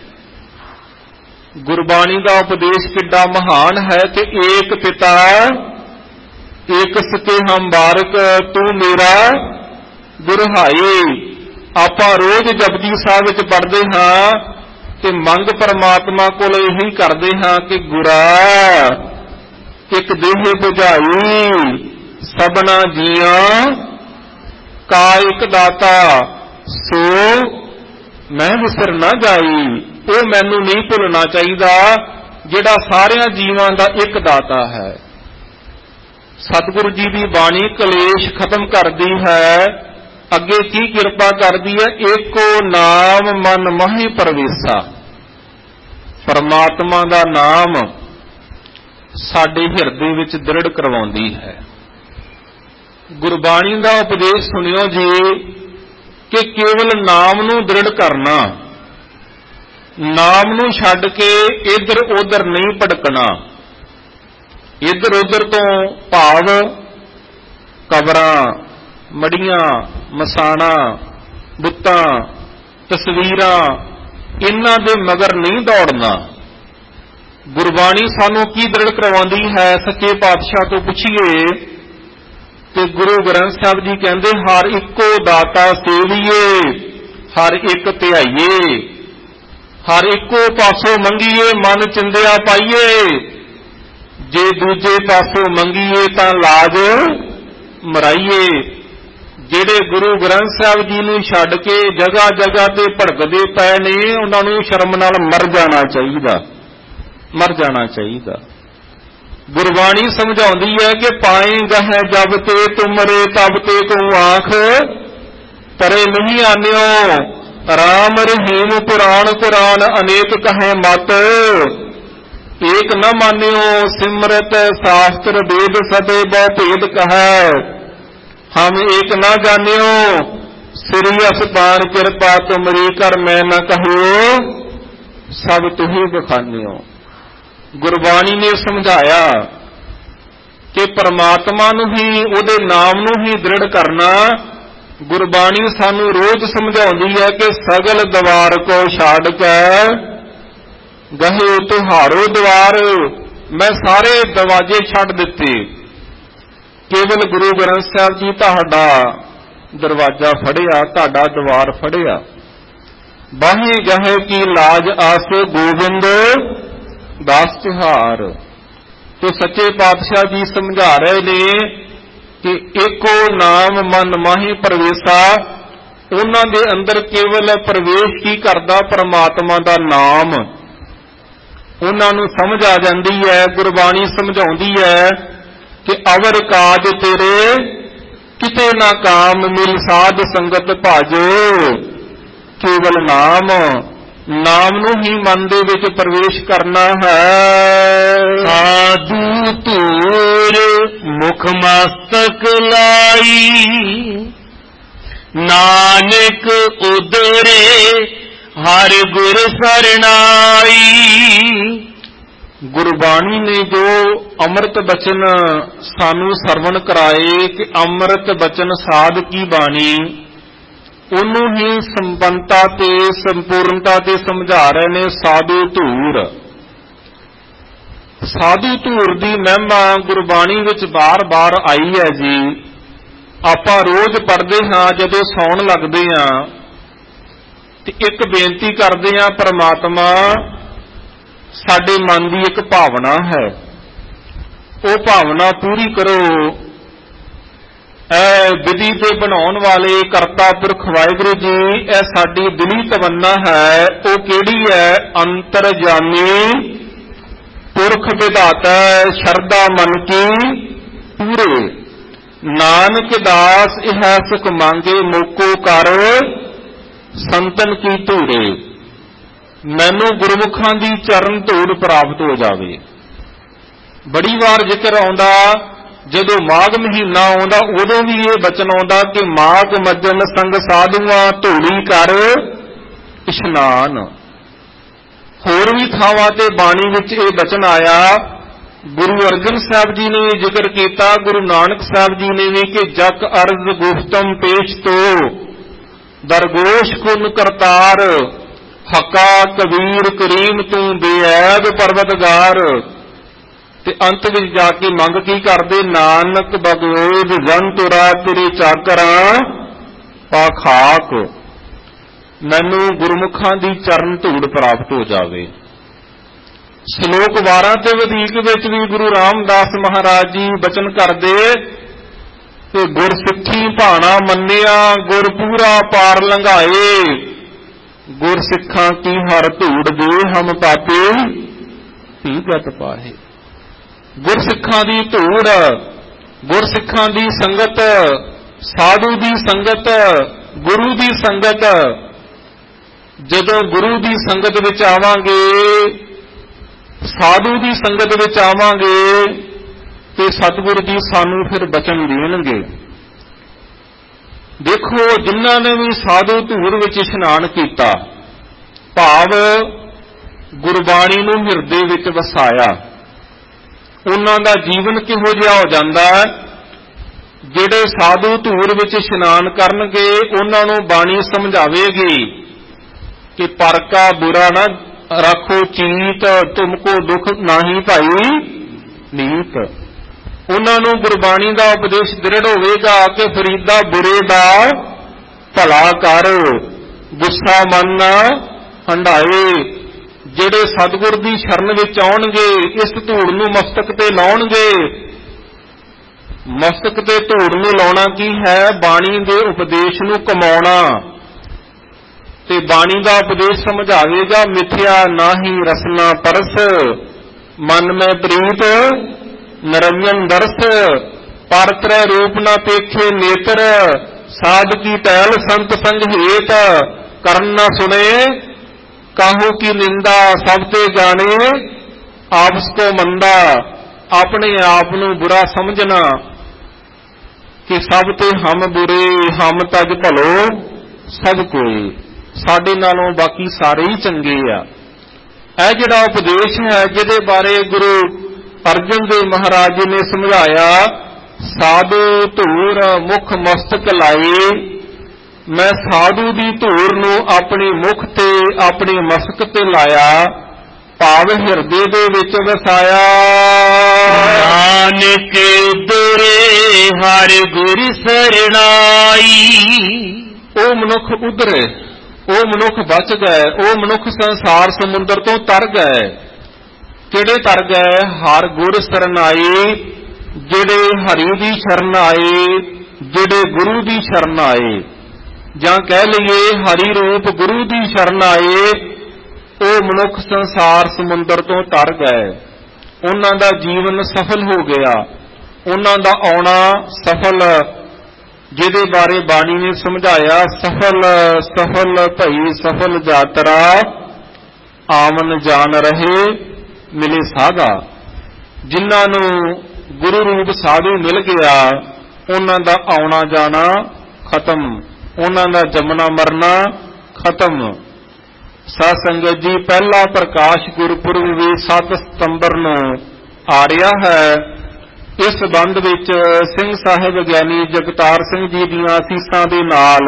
ਗੁਰਬਾਣੀ ਦਾ ਉਪਦੇਸ਼ ਕਿੱਡਾ ਮਹਾਨ ਹੈ ਕਿ ਏਕ ਪਿਤਾ ਏਕ ਸਕੇ ਹਮ ਬਾਰਕ ਤੂੰ ਮੇਰਾ ਗੁਰਹਾਏ। ਆਪਾਂ ਰੋਜ਼ ਜਪਜੀ ਸਾਹਿਬ ਵਿੱਚ ਪੜ੍ਹਦੇ ਹਾਂ ਤੇ ਮੰਗ ਪਰਮਾਤਮਾ ਕੋਲ ਇਹੀ ਕਰਦੇ ਹਾਂ ਕਿ ਗੁਰਾ ਇੱਕ ਦੇਹ ਬੁਝਾਈ ਸਭਨਾ ਜੀਆਂ ਕਾ ਇੱਕ ਦਾਤਾ ਸੋ ਮੈਂ ਵਿਸਰ ਨਾ ਜਾਈ। ਉਹ ਮੈਨੂੰ ਨਹੀਂ ਭੁੱਲਣਾ ਚਾਹੀਦਾ ਜਿਹੜਾ ਸਾਰਿਆਂ ਜੀਵਾਂ ਦਾ ਇੱਕ ਦਾਤਾ ਹੈ। ਸਤਿਗੁਰੂ ਜੀ ਦੀ ਬਾਣੀ ਕਲੇਸ਼ ਖਤਮ ਕਰਦੀ ਹੈ। ਅੱਗੇ ਕੀ ਕਿਰਪਾ ਕਰਦੀ ਹੈ? ਏਕੋ ਨਾਮ ਮਨ ਮਹਿ ਪਰਵੇਸਾ। ਪਰਮਾਤਮਾ ਦਾ ਨਾਮ ਸਾਡੇ ਹਿਰਦੇ ਵਿੱਚ ਦ੍ਰਿੜ ਕਰਵਾਉਂਦੀ ਹੈ। ਗੁਰਬਾਣੀ ਦਾ ਉਪਦੇਸ਼ ਸੁਣਿਓ ਜੀ ਕਿ ਕੇਵਲ ਨਾਮ ਨੂੰ ਦ੍ਰਿੜ ਕਰਨਾ, ਨਾਮ ਨੂੰ ਛੱਡ ਕੇ ਇੱਧਰ ਉੱਧਰ ਨਹੀਂ ਭਟਕਣਾ। ਇੱਧਰ ਉੱਧਰ ਤੋਂ ਭਾਵ ਕਬਰਾਂ, ਮੜੀਆਂ, ਮਸਾਣਾ, ਬੁੱਤਾਂ, ਤਸਵੀਰਾਂ, ਇਹਨਾਂ ਦੇ ਮਗਰ ਨਹੀਂ ਦੌੜਨਾ। ਗੁਰਬਾਣੀ ਸਾਨੂੰ ਕੀ ਦ੍ਰਿੜ ਕਰਵਾਉਂਦੀ ਹੈ? ਸੱਚੇ ਪਾਤਸ਼ਾਹ ਤੋਂ ਪੁੱਛੀਏ ਤੇ ਗੁਰੂ ਗ੍ਰੰਥ ਸਾਹਿਬ ਜੀ ਕਹਿੰਦੇ ਹਰ ਇੱਕੋ ਦਾਤਾ ਸੇਵੀਏ, ਹਰ ਇੱਕ ਧਿਆਈਏ, ਹਰ ਇੱਕੋ ਪਾਸੋਂ ਮੰਗੀਏ ਮਨ ਚਿੰਦਿਆ ਪਾਈਏ। ਜੇ ਦੂਜੇ ਪਾਸੋਂ ਮੰਗੀਏ ਤਾਂ ਲਾਜ ਮਰਾਈਏ। ਜਿਹੜੇ ਗੁਰੂ ਗ੍ਰੰਥ ਸਾਹਿਬ ਜੀ ਨੂੰ ਛੱਡ ਕੇ ਜਗ੍ਹਾ ਜਗ੍ਹਾ ਤੇ ਭੜਕਦੇ ਪਏ ਨੇ ਉਹਨਾਂ ਨੂੰ ਸ਼ਰਮ ਨਾਲ ਮਰ ਜਾਣਾ ਚਾਹੀਦਾ, ਮਰ ਜਾਣਾ ਚਾਹੀਦਾ। ਗੁਰਬਾਣੀ ਸਮਝਾਉਂਦੀ ਹੈ ਕਿ ਪਾਏਂਗਾ ਹੈ ਜਬ ਤੇ ਤੁਮਰੇ ਤਬ ਤੇ ਕੋ ਆਂਖ ਪਰੇ ਨਹੀਂ ਆਨਿਓ। ਰਾਮ ਰਹੀਮ ਪੁਰਾਣ ਕੁਰਾਨ ਅਨੇਕ ਕਹੈ ਮਤ, ਏਕ ਨ ਮਾਨਿਓ। ਸਿਮਰਤ ਸ਼ਾਸਤਰ ਵੇਦ ਸਦੇ ਬਹੁ ਭੇਦ ਕਹੈ, ਹਮ ਏਕ ਨ ਜਾਣਿਓ। ਸ੍ਰੀ ਅਸਤਾਨ ਕਿਰਪਾ ਤੁਮਰੀ ਕਰ ਮੈਂ ਨ ਕਹਿਓ, ਸਭ ਤੁਹੀ ਬਖਾਨਿਓ। ਗੁਰਬਾਣੀ ਨੇ ਸਮਝਾਇਆ ਕਿ ਪਰਮਾਤਮਾ ਨੂੰ ਹੀ, ਉਹਦੇ ਨਾਮ ਨੂੰ ਹੀ ਦ੍ਰਿੜ ਕਰਨਾ। ਗੁਰਬਾਣੀ ਸਾਨੂੰ ਰੋਜ਼ ਸਮਝਾਉਂਦੀ ਹੈ ਕਿ ਸਗਲ ਦਵਾਰ ਕੋ ਛੱਡ ਕੇ ਗਹੇ ਤੁਹਾਰੋ ਦਵਾਰ। ਮੈਂ ਸਾਰੇ ਦਰਵਾਜ਼ੇ ਛੱਡ ਦਿੱਤੇ, ਕੇਵਲ ਗੁਰੂ ਗ੍ਰੰਥ ਸਾਹਿਬ ਜੀ ਤੁਹਾਡਾ ਦਰਵਾਜ਼ਾ ਫੜਿਆ, ਤੁਹਾਡਾ ਦਵਾਰ ਫੜਿਆ। ਬਾਹੇ ਗਹੇ ਕੀ ਲਾਜ ਆਸ ਗੋਬਿੰਦ ਦਾਸ ਤਿਹਾਰ। ਤੋ ਸੱਚੇ ਪਾਤਸ਼ਾਹ ਜੀ ਸਮਝਾ ਰਹੇ ਨੇ ਕਿ ਏਕੋ ਨਾਮ ਮਨ ਮਾਹੀ ਪ੍ਰਵੇਸ਼ਾ। ਉਹਨਾਂ ਦੇ ਅੰਦਰ ਕੇਵਲ ਪ੍ਰਵੇਸ਼ ਕੀ ਕਰਦਾ? ਪਰਮਾਤਮਾ ਦਾ ਨਾਮ। ਉਹਨਾਂ ਨੂੰ ਸਮਝ ਆ ਜਾਂਦੀ ਹੈ। ਗੁਰਬਾਣੀ ਸਮਝਾਉਂਦੀ ਹੈ ਕਿ ਅਵਰ ਕਾਜ ਤੇਰੇ ਕਿਤੇ ਨਾ ਕਾਮ, ਮਿਲ ਸਾਧ ਸੰਗਤ ਭਾਜੋ। ਕੇਵਲ ਨਾਮ, ਨਾਮ ਨੂੰ ਹੀ ਮਨ ਦੇ ਵਿੱਚ ਪ੍ਰਵੇਸ਼ ਕਰਨਾ ਹੈ। ਸਾਧੂ ਧੂਰ ਮੁਖ ਮਸਤਕ ਲਾਈ, ਨਾਨਕ ਉਦਰੇ ਹਰ ਗੁਰ ਸਰਣਾਈ। ਗੁਰਬਾਣੀ ਨੇ ਜੋ ਅੰਮ੍ਰਿਤ ਬਚਨ ਸਾਨੂੰ ਸਰਵਣ ਕਰਾਏ ਕਿ ਅੰਮ੍ਰਿਤ ਬਚਨ ਸਾਧ ਕੀ ਬਾਣੀ, ਉਹਨੂੰ ਹੀ ਸੰਪੰਨਤਾ ਤੇ ਸੰਪੂਰਨਤਾ ਤੇ ਸਮਝਾ ਰਹੇ ਨੇ। ਸਾਧੂ ਧੂਰ, ਸਾਧੂ ਧੂਰ ਦੀ ਮਹਿਮਾ ਗੁਰਬਾਣੀ ਵਿੱਚ ਬਾਰ-ਬਾਰ ਆਈ ਹੈ ਜੀ। ਆਪਾਂ ਰੋਜ਼ ਪੜ੍ਹਦੇ ਹਾਂ, ਜਦੋਂ ਸੌਣ ਲੱਗਦੇ ਹਾਂ ਤੇ ਇੱਕ ਬੇਨਤੀ ਕਰਦੇ ਹਾਂ, ਪਰਮਾਤਮਾ ਸਾਡੇ ਮਨ ਦੀ ਇੱਕ ਭਾਵਨਾ ਹੈ, ਉਹ ਭਾਵਨਾ ਪੂਰੀ ਕਰੋ। ਵਿਧੀ ਤੇ ਬਣਾਉਣ ਵਾਲੇ ਕਰਤਾ ਪੁਰਖ ਵਾਹਿਗੁਰੂ ਜੀ, ਇਹ ਸਾਡੀ ਦਿਲੀ ਤਮੰਨਾ ਹੈ। ਉਹ ਕਿਹੜੀ ਹੈ? ਅੰਤਰਜਾਮੀ ਪੁਰਖ ਵਿਧਾਤਾ ਸ਼ਰਧਾ ਮਨ ਕੀ ਪੂਰੇ। ਨਾਨਕ ਦਾਸ ਇਹ ਸੁਖ ਮੰਗੇ ਮੋਕੋ ਕਰ ਸੰਤਨ ਕੀ ਧੂਰੇ। ਮੈਨੂੰ ਗੁਰਮੁਖਾਂ ਦੀ ਚਰਨ ਧੂੜ ਪ੍ਰਾਪਤ ਹੋ ਜਾਵੇ। ਬੜੀ ਵਾਰ ਜ਼ਿਕਰ ਆਉਂਦਾ, ਜਦੋਂ ਮਾਘ ਮਹੀਨਾ ਆਉਂਦਾ ਉਦੋਂ ਵੀ ਇਹ ਬਚਨ ਆਉਂਦਾ ਕਿ ਮਾਘ ਮੱਜਨ ਸੰਗ ਸਾਧੂਆਂ ਧੂੜੀ ਕਰ ਇਸ਼ਨਾਨ। ਹੋਰ ਵੀ ਥਾਵਾਂ ਤੇ ਬਾਣੀ ਵਿੱਚ ਇਹ ਬਚਨ ਆਇਆ। ਗੁਰੂ ਅਰਜਨ ਸਾਹਿਬ ਜੀ ਨੇ ਜ਼ਿਕਰ ਕੀਤਾ, ਗੁਰੂ ਨਾਨਕ ਸਾਹਿਬ ਜੀ ਨੇ ਵੀ ਕਿ ਜਗ ਅਰਜ਼ ਗੁਫਤਮ ਪੇਸ਼ ਤੋ ਦਰਗੋਸ਼ ਕੁਨ ਕਰਤਾਰ ਹੱਕਾ ਕਬੀਰ ਕਰੀਮ ਤੂੰ ਬੇਅੈਬ ਪਰਵਤਗਾਰ। ਤੇ ਅੰਤ ਵਿੱਚ ਜਾ ਕੇ ਮੰਗ ਕੀ ਕਰਦੇ, ਨਾਨਕ ਬਗਵੇਦ ਜਨ ਤੁਰਾ ਤੇਰੇ ਚਾਕਰਾਂ ਪਾਖਾਕ। ਮੈਨੂੰ ਗੁਰਮੁਖਾਂ ਦੀ ਚਰਨ ਧੂੜ ਪ੍ਰਾਪਤ ਹੋ ਜਾਵੇ। ਸ਼ਲੋਕ 12 ਤੇ ਵਧੀਕ ਵਿੱਚ ਵੀ ਗੁਰੂ ਰਾਮਦਾਸ ਮਹਾਰਾਜ ਜੀ ਬਚਨ ਕਰਦੇ ਕਿ ਗੁਰਸਿੱਖੀ ਭਾਣਾ ਮੰਨਿਆ ਗੁਰ ਪੂਰਾ ਪਾਰ ਲੰਘਾਏ। ਗੁਰਸਿੱਖਾਂ ਕੀ ਹਰ ਧੂੜ ਦੇ ਹਮ ਪਾਪੇ ਭੀਗਤ ਪਾਹੇ। ਗੁਰਸਿੱਖਾਂ ਦੀ ਧੂੜ, ਗੁਰਸਿੱਖਾਂ ਦੀ ਸੰਗਤ, ਸਾਧੂ ਦੀ ਸੰਗਤ, ਗੁਰੂ ਦੀ ਸੰਗਤ। ਜਦੋਂ ਗੁਰੂ ਦੀ ਸੰਗਤ ਵਿੱਚ ਆਵਾਂਗੇ, ਸਾਧੂ ਦੀ ਸੰਗਤ ਵਿੱਚ ਆਵਾਂਗੇ ਤੇ ਸਤਿਗੁਰ ਜੀ ਸਾਨੂੰ ਫਿਰ ਬਚਨ ਦੇਣਗੇ। ਦੇਖੋ, ਜਿਨ੍ਹਾਂ ਨੇ ਵੀ ਸਾਧੂ ਧੂੜ ਵਿੱਚ ਇਸ਼ਨਾਨ ਕੀਤਾ, ਭਾਵ ਗੁਰਬਾਣੀ ਨੂੰ ਹਿਰਦੇ ਵਿੱਚ ਵਸਾਇਆ, ਉਹਨਾਂ ਦਾ ਜੀਵਨ ਕਿਹੋ ਜਿਹਾ ਹੋ ਜਾਂਦਾ ਹੈ। ਜਿਹੜੇ ਸਾਧੂ ਧੂੜ ਵਿੱਚ ਇਸ਼ਨਾਨ ਕਰਨਗੇ ਉਹਨਾਂ ਨੂੰ ਬਾਣੀ ਸਮਝਾਵੇਗੀ ਕਿ ਪਰ ਕਾ ਬੁਰਾ ਨਾ ਰੱਖੋ ਚੀਤ, ਤੁਮਕੋ ਦੁੱਖ ਨਾਹੀ ਭਾਈ ਨੀਤ। ਉਹਨਾਂ ਨੂੰ ਗੁਰਬਾਣੀ ਦਾ ਉਪਦੇਸ਼ ਦ੍ਰਿੜ ਹੋਵੇਗਾ ਕਿ ਫਰੀਦਾ ਬੁਰੇ ਦਾ ਭਲਾ ਕਰ, ਗੁੱਸਾ ਮਨ ਨਾ ਹੰਢਾਏ। ਜਿਹੜੇ ਸਤਿਗੁਰ ਦੀ ਸ਼ਰਨ ਵਿੱਚ ਆਉਣਗੇ, ਇਸ ਧੂੜ ਨੂੰ ਮਸਤਕ ਤੇ ਲਾਉਣਗੇ। ਮਸਤਕ ਤੇ ਧੂੜ ਨੂੰ ਲਾਉਣਾ ਕੀ ਹੈ? ਬਾਣੀ ਦੇ ਉਪਦੇਸ਼ ਨੂੰ ਕਮਾਉਣਾ। ਤੇ ਬਾਣੀ ਦਾ ਉਪਦੇਸ਼ ਸਮਝਾਵੇਗਾ, ਮਿਥਿਆ ਨਾਹੀ ਰਸਨਾ ਪਰਸ, ਮਨ ਮੈਂ ਪ੍ਰੀਤ ਨਰੰਜਨ ਦਰਸ। ਪਰਤ੍ਰੈ ਰੂਪ ਨਾ ਪੇਖੇ ਨੇਤਰ, ਸਾਧ ਕੀ ਟਹਿਲ ਸੰਤ ਸੰਗ ਹੇਤ। ਕਰਨ ਨਾ ਸੁਣੇ ਕਾਹੂ ਕੀ ਨਿੰਦਾ, ਸਭ ਤੇ ਜਾਣੇ ਆਪਸ ਕੋ ਮੰਦਾ। ਆਪਣੇ ਆਪ ਨੂੰ ਬੁਰਾ ਸਮਝਣਾ ਕਿ ਸਭ ਤੇ ਹਮ ਬੁਰੇ, ਹਮ ਤਜ ਭਲੋ ਸਭ ਕੋਈ। ਸਾਡੇ ਨਾਲੋਂ ਬਾਕੀ ਸਾਰੇ ਹੀ ਚੰਗੇ ਆ। ਇਹ ਜਿਹੜਾ ਉਪਦੇਸ਼ ਹੈ, ਜਿਹਦੇ ਬਾਰੇ ਗੁਰੂ ਅਰਜਨ ਦੇਵ ਮਹਾਰਾਜ ਜੀ ਨੇ ਸਮਝਾਇਆ, ਸਾਧੂ ਧੂੜ ਮੁਖ ਮਸਤਕ ਲਾਏ। ਮੈਂ ਸਾਧੂ ਦੀ ਧੂੜ ਨੂੰ ਆਪਣੇ ਮੁਖ ਤੇ ਆਪਣੇ ਮਸਤਕ ਤੇ ਲਾਇਆ, ਭਾਵ ਹਿਰਦੇ ਦੇ ਵਿੱਚ ਵਸਾਇਆ। ਨਾਨਕ ਉਧਰੇ ਹਰਿ ਗੁਰ ਸਰਣਾਈ। ਉਹ ਮਨੁੱਖ ਉਧਰੇ, ਉਹ ਮਨੁੱਖ ਬਚ ਗਏ, ਉਹ ਮਨੁੱਖ ਸੰਸਾਰ ਸਮੁੰਦਰ ਤੋਂ ਤਰ ਗਏ। ਕਿਹੜੇ ਤਰ ਗਏ? ਹਰ ਗੁਰ ਸਰਨਾਏ, ਜਿਹੜੇ ਹਰੀ ਦੀ ਸ਼ਰਨ ਆਏ, ਜਿਹੜੇ ਗੁਰੂ ਦੀ ਸ਼ਰਨ ਆਏ, ਜਾਂ ਕਹਿ ਲਈਏ ਹਰੀ ਰੂਪ ਗੁਰੂ ਦੀ ਸ਼ਰਨ ਆਏ। ਉਹ ਮਨੁੱਖ ਸੰਸਾਰ ਸਮੁੰਦਰ ਤੋਂ ਤਰ ਗਏ। ਉਹਨਾਂ ਦਾ ਜੀਵਨ ਸਫਲ ਹੋ ਗਿਆ, ਉਹਨਾਂ ਦਾ ਆਉਣਾ ਸਫਲ, ਜਿਹਦੇ ਬਾਰੇ ਬਾਣੀ ਨੇ ਸਮਝਾਇਆ, ਸਫਲ ਸਫਲ ਭਈ ਸਫਲ ਯਾਤਰਾ, ਆਮਨ ਜਾਣ ਰਹੇ ਮਿਲੇ ਸਾਧਾ। ਜਿਨ੍ਹਾਂ ਨੂੰ ਗੁਰੂ ਰੂਪ ਸਾਧੂ ਮਿਲ ਗਿਆ, ਉਹਨਾਂ ਦਾ ਆਉਣਾ ਜਾਣਾ ਖਤਮ, ਉਹਨਾਂ ਦਾ ਜੰਮਣਾ ਮਰਨਾ ਖਤਮ। ਸਾਧ ਸੰਗਤ ਜੀ, ਪਹਿਲਾ ਪ੍ਰਕਾਸ਼ ਗੁਰਪੁਰਬ ਵੀ 7 ਸਤੰਬਰ ਨੂੰ ਆ ਰਿਹਾ ਹੈ। ਇਸ ਸੰਬੰਧ ਵਿੱਚ ਸਿੰਘ ਸਾਹਿਬ ਗਿਆਨੀ ਜਗਤਾਰ ਸਿੰਘ ਜੀ ਦੀਆਂ ਅਸੀਸਾਂ ਦੇ ਨਾਲ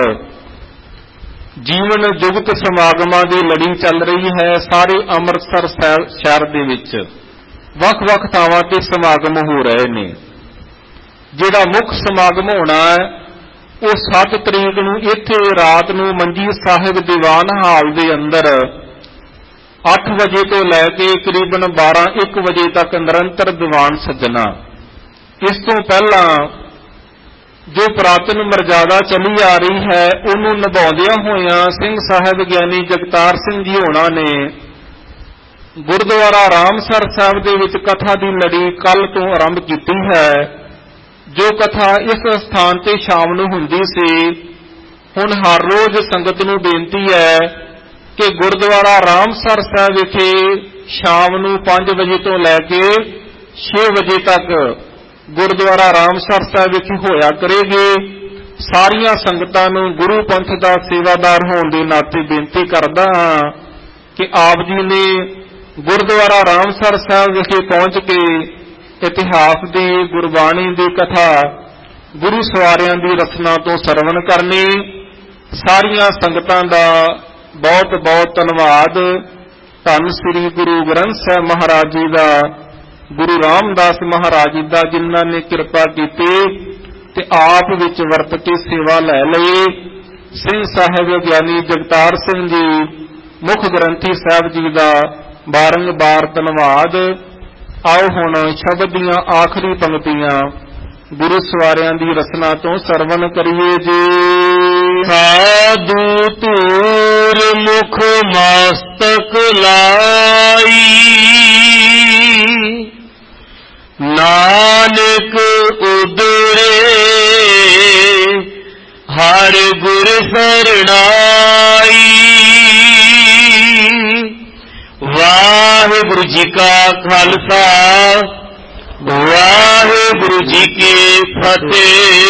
ਜੀਵਨ ਜੁਗਤ ਸਮਾਗਮਾਂ ਦੀ ਲੜੀ ਚੱਲ ਰਹੀ ਹੈ। ਸਾਰੇ ਅੰਮ੍ਰਿਤਸਰ ਸ਼ਹਿਰ ਦੇ ਵਿੱਚ ਵੱਖ-ਵੱਖ ਥਾਵਾਂ ਤੇ ਸਮਾਗਮ ਹੋ ਰਹੇ ਨੇ। ਜਿਹੜਾ ਮੁੱਖ ਸਮਾਗਮ ਹੋਣਾ ਹੈ ਉਹ 7 ਤਰੀਕ ਨੂੰ ਇੱਥੇ ਰਾਤ ਨੂੰ ਮੰਜੀ ਸਾਹਿਬ ਦੀਵਾਨ ਹਾਲ ਦੇ ਅੰਦਰ 8 ਵਜੇ ਤੋਂ ਲੈ ਕੇ ਕਰੀਬਨ 12-1 ਵਜੇ ਤੱਕ ਨਿਰੰਤਰ ਦੀਵਾਨ ਸੱਜਣਾ। ਇਸ ਤੋਂ ਪਹਿਲਾਂ ਜੋ ਪ੍ਰਾਤਨ ਮਰਜ਼ਾਦਾ ਚੱਲੀ ਆ ਰਹੀ ਹੈ, ਉਹਨੂੰ ਨਿਭਾਉਂਦਿਆਂ ਹੋਇਆਂ ਸਿੰਘ ਸਾਹਿਬ ਗਿਆਨੀ ਜਗਤਾਰ ਸਿੰਘ ਜੀ ਹੋਣਾ ਨੇ ਗੁਰਦੁਆਰਾ ਰਾਮਸਰ ਸਾਹਿਬ ਦੇ ਵਿੱਚ ਕਥਾ ਦੀ ਲੜੀ ਕੱਲ ਤੋਂ ਆਰੰਭ ਕੀਤੀ ਹੈ। ਜੋ ਕਥਾ ਇਸ ਸਥਾਨ ਤੇ ਸ਼ਾਮ ਨੂੰ ਹੁੰਦੀ ਸੀ, ਹੁਣ ਹਰ ਰੋਜ਼ ਸੰਗਤ ਨੂੰ ਬੇਨਤੀ ਹੈ ਕਿ ਗੁਰਦੁਆਰਾ ਰਾਮਸਰ ਸਾਹਿਬ ਵਿਖੇ ਸ਼ਾਮ ਨੂੰ 5 ਵਜੇ ਤੋਂ ਲੈ ਕੇ 6 ਵਜੇ ਤੱਕ ਗੁਰਦੁਆਰਾ ਰਾਮਸਰ ਸਾਹਿਬ ਵਿਖੇ ਹੋਇਆ ਕਰੇਗੀ। ਸਾਰੀਆਂ ਸੰਗਤਾਂ ਨੂੰ ਗੁਰੂ ਪੰਥ ਦਾ ਸੇਵਾਦਾਰ ਹੋਣ ਦੇ ਨਾਤੇ ਬੇਨਤੀ ਕਰਦਾ ਹਾਂ ਕਿ ਆਪ ਜੀ ਨੇ ਗੁਰਦੁਆਰਾ ਰਾਮਸਰ ਸਾਹਿਬ ਵਿਖੇ ਪਹੁੰਚ ਕੇ ਇਤਿਹਾਸ ਦੀ, ਗੁਰਬਾਣੀ ਦੀ ਕਥਾ, ਗੁਰੂ ਸਵਾਰਿਆਂ ਦੀ ਰਚਨਾ ਤੋਂ ਸਰਵਣ ਕਰਨੀ। ਸਾਰੀਆਂ ਸੰਗਤਾਂ ਦਾ ਬਹੁਤ ਬਹੁਤ ਧੰਨਵਾਦ। ਧੰਨ ਸ੍ਰੀ ਗੁਰੂ ਗ੍ਰੰਥ ਸਾਹਿਬ ਮਹਾਰਾਜ ਜੀ ਦਾ, ਗੁਰੂ ਰਾਮਦਾਸ ਮਹਾਰਾਜ ਜੀ ਦਾ, ਜਿਨ੍ਹਾਂ ਨੇ ਕਿਰਪਾ ਕੀਤੀ ਤੇ ਆਪ ਵਿੱਚ ਵਰਤ ਕੇ ਸੇਵਾ ਲੈ ਲਈ। ਸਿੰਘ ਸਾਹਿਬ ਗਿਆਨੀ ਜਗਤਾਰ ਸਿੰਘ ਜੀ, ਮੁੱਖ ਗ੍ਰੰਥੀ ਸਾਹਿਬ ਜੀ ਦਾ ਬਾਰੰਬਾਰ ਧੰਨਵਾਦ। ਆਓ ਹੁਣ ਸ਼ਬਦ ਦੀਆਂ ਆਖਰੀ ਪੰਕਤੀਆਂ ਗੁਰੂ ਸਵਾਰਿਆਂ ਦੀ ਰਚਨਾ ਤੋਂ ਸਰਵਣ ਕਰੀਏ ਜੀ। ਸਾਧੂ ਧੂਰ ਮੁਖ ਮਸਤਕ ਲਾਈ, ਨਾਨਕ ਉਦਰੇ ਹਰ ਗੁਰ ਸਰਣਾਈ। ਵਾਹਿਗੁਰੂ ਜੀ ਕਾ ਖਾਲਸਾ, ਵਾਹਿਗੁਰੂ ਜੀ ਕੀ ਫਤਿਹ।